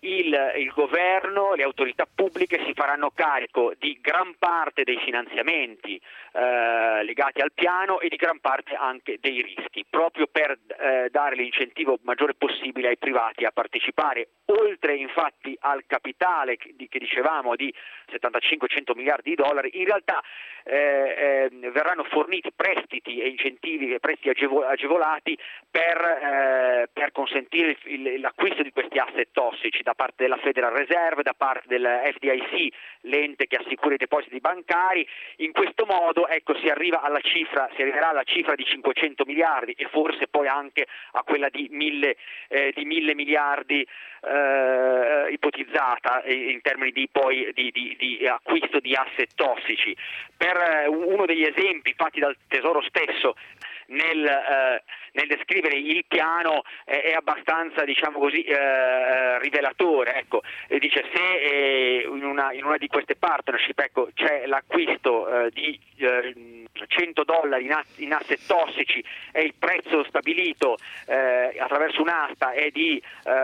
il governo, le autorità pubbliche si faranno carico di gran parte dei finanziamenti legati al piano e di gran parte anche dei rischi, proprio per dare l'incentivo maggiore possibile ai privati a partecipare, oltre infatti al capitale che dicevamo di 75-100 miliardi di dollari. In realtà verranno forniti prestiti e incentivi, prestiti agevolati per consentire l'acquisto di questi asset tossici da parte della Federal Reserve, da parte del FDIC, l'ente che assicura i depositi bancari. In questo modo, ecco, si arriverà alla cifra di 500 miliardi e forse poi anche a quella di 1.000 miliardi ipotizzata in termini di acquisto di asset tossici. Per uno degli esempi fatti dal Tesoro stesso nel descrivere il piano è abbastanza, diciamo così, rivelatore. Ecco, dice se in una di queste partnership, ecco, c'è l'acquisto di $100 in asset tossici e il prezzo stabilito attraverso un'asta è di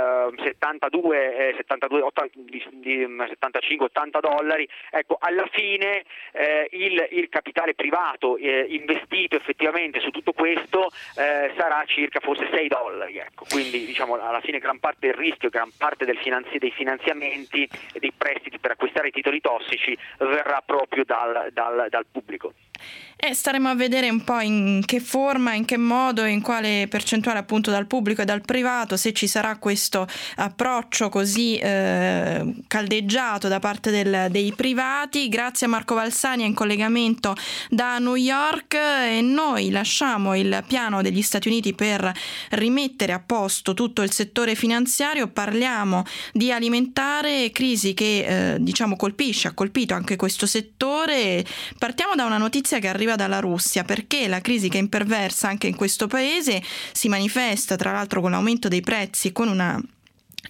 $75-80, ecco, alla fine il capitale privato investito effettivamente su tutto questo sarà circa forse $6, ecco. Quindi diciamo alla fine gran parte del rischio, gran parte dei finanziamenti e dei prestiti per acquistare i titoli tossici verrà proprio dal pubblico. Staremo a vedere un po' in che forma, in che modo e in quale percentuale appunto dal pubblico e dal privato, se ci sarà questo approccio così caldeggiato da parte dei privati. Grazie a Marco Valsania in collegamento da New York, e noi lasciamo il piano degli Stati Uniti per rimettere a posto tutto il settore finanziario. Parliamo di alimentare, crisi che ha colpito anche questo settore. Partiamo da una notizia che arriva dalla Russia, perché la crisi che imperversa anche in questo paese si manifesta tra l'altro con l'aumento dei prezzi e con una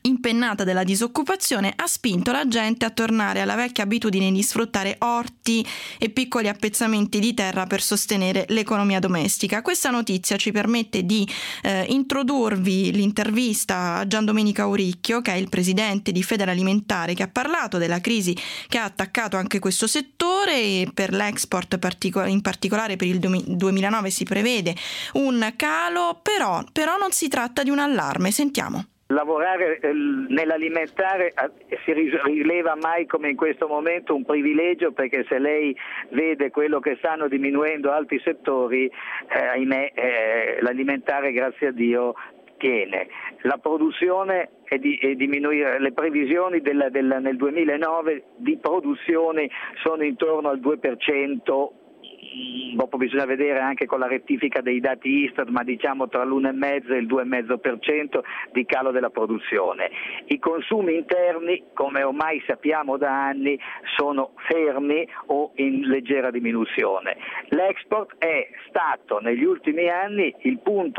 impennata della disoccupazione ha spinto la gente a tornare alla vecchia abitudine di sfruttare orti e piccoli appezzamenti di terra per sostenere l'economia domestica. Questa notizia ci permette di introdurvi l'intervista a Gian Domenico Auricchio, che è il presidente di Federalimentare, che ha parlato della crisi che ha attaccato anche questo settore, e per l'export in particolare per il 2009 si prevede un calo, però non si tratta di un allarme. Sentiamo. Lavorare nell'alimentare si rileva mai come in questo momento un privilegio, perché se lei vede quello che stanno diminuendo altri settori, ahimè, l'alimentare, grazie a Dio, tiene. La produzione è diminuire, le previsioni nel 2009 di produzione sono intorno al 2%. Dopo bisogna vedere anche con la rettifica dei dati Istat, ma diciamo tra l'1,5 e il 2,5% di calo della produzione. I consumi interni, come ormai sappiamo da anni, sono fermi o in leggera diminuzione. L'export è stato negli ultimi anni il punto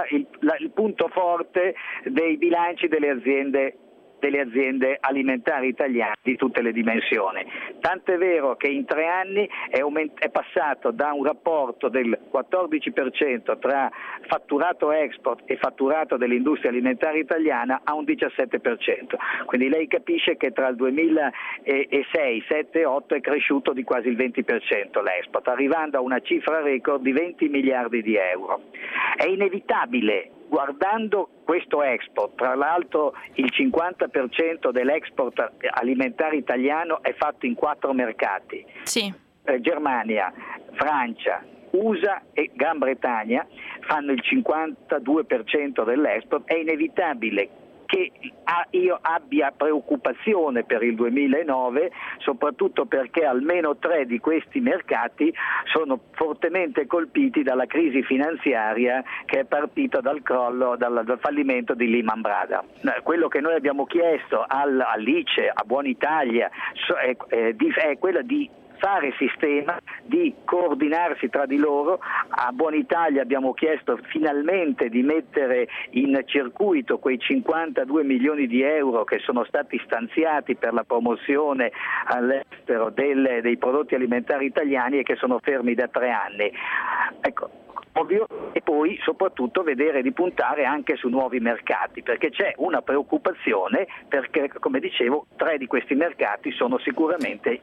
forte dei bilanci delle aziende alimentari italiane di tutte le dimensioni. Tant'è vero che in 3 anni è passato da un rapporto del 14% tra fatturato export e fatturato dell'industria alimentare italiana a un 17%. Quindi lei capisce che tra il 2006, 7 e 8 è cresciuto di quasi il 20% l'export, arrivando a una cifra record di 20 miliardi di euro. È inevitabile, guardando questo export, tra l'altro il 50% dell'export alimentare italiano è fatto in 4 mercati. Sì. Germania, Francia, USA e Gran Bretagna fanno il 52% dell'export. È inevitabile che io abbia preoccupazione per il 2009, soprattutto perché almeno 3 di questi mercati sono fortemente colpiti dalla crisi finanziaria che è partita dal crollo, dal fallimento di Lehman Brothers. Quello che noi abbiamo chiesto all'ICE, a Buonitalia, è quello di fare sistema, di coordinarsi tra di loro. A Buonitalia abbiamo chiesto finalmente di mettere in circuito quei 52 milioni di euro che sono stati stanziati per la promozione all'estero dei prodotti alimentari italiani e che sono fermi da 3 anni. Ecco, ovvio, e poi soprattutto vedere di puntare anche su nuovi mercati, perché c'è una preoccupazione, perché come dicevo 3 di questi mercati sono sicuramente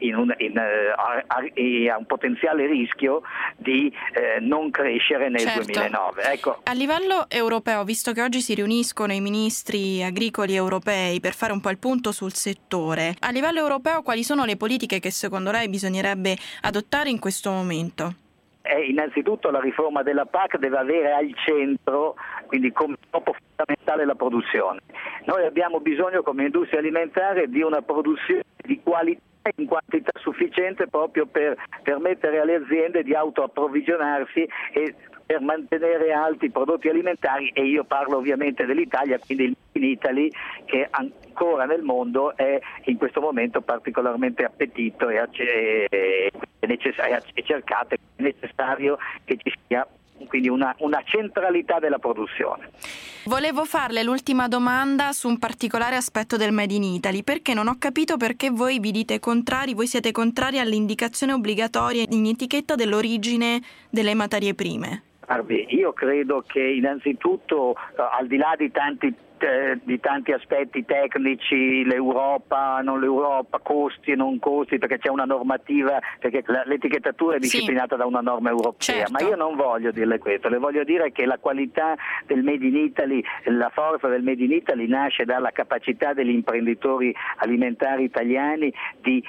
a un potenziale rischio di non crescere nel 2009. Ecco. A livello europeo, visto che oggi si riuniscono i ministri agricoli europei per fare un po' il punto sul settore, a livello europeo quali sono le politiche che secondo lei bisognerebbe adottare in questo momento? Innanzitutto la riforma della PAC deve avere al centro, quindi come scopo fondamentale, la produzione. Noi abbiamo bisogno come industria alimentare di una produzione di qualità in quantità sufficiente proprio per permettere alle aziende di autoapprovvigionarsi e per mantenere alti i prodotti alimentari, e io parlo ovviamente dell'Italia, quindi il Made in Italy, che ancora nel mondo è in questo momento particolarmente appetito e cercato, è necessario che ci sia quindi una centralità della produzione. Volevo farle l'ultima domanda su un particolare aspetto del Made in Italy, perché non ho capito perché voi siete contrari all'indicazione obbligatoria in etichetta dell'origine delle materie prime. Io credo che innanzitutto, al di là di tanti aspetti tecnici, l'Europa, non l'Europa, costi e non costi, perché c'è una normativa, perché l'etichettatura è disciplinata da una norma europea, certo. Ma io non voglio dirle questo, le voglio dire che la qualità del Made in Italy, la forza del Made in Italy nasce dalla capacità degli imprenditori alimentari italiani di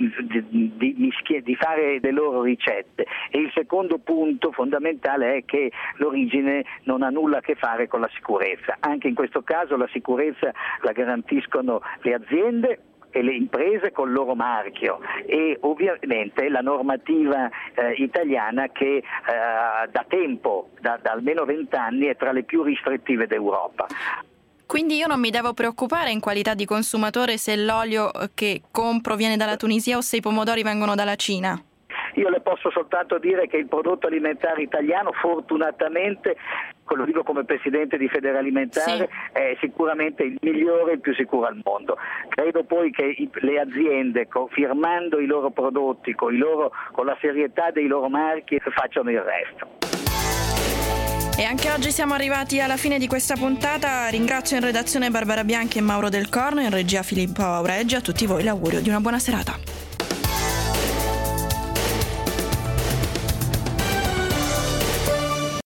fare le loro ricette. E il secondo punto fondamentale è che l'origine non ha nulla a che fare con la sicurezza. Anche in questo caso la sicurezza la garantiscono le aziende e le imprese col loro marchio, e ovviamente la normativa italiana che da tempo, da almeno 20 anni, è tra le più restrittive d'Europa. Quindi io non mi devo preoccupare in qualità di consumatore se l'olio che compro viene dalla Tunisia o se i pomodori vengono dalla Cina? Io le posso soltanto dire che il prodotto alimentare italiano fortunatamente Ecco, lo dico come presidente di Federalimentare, è sicuramente il migliore, il più sicuro al mondo. Credo poi che le aziende, firmando i loro prodotti con la serietà dei loro marchi, facciano il resto. E anche oggi siamo arrivati alla fine di questa puntata. Ringrazio in redazione Barbara Bianchi e Mauro Del Corno, in regia Filippo Aureggi. A tutti voi l'augurio di una buona serata.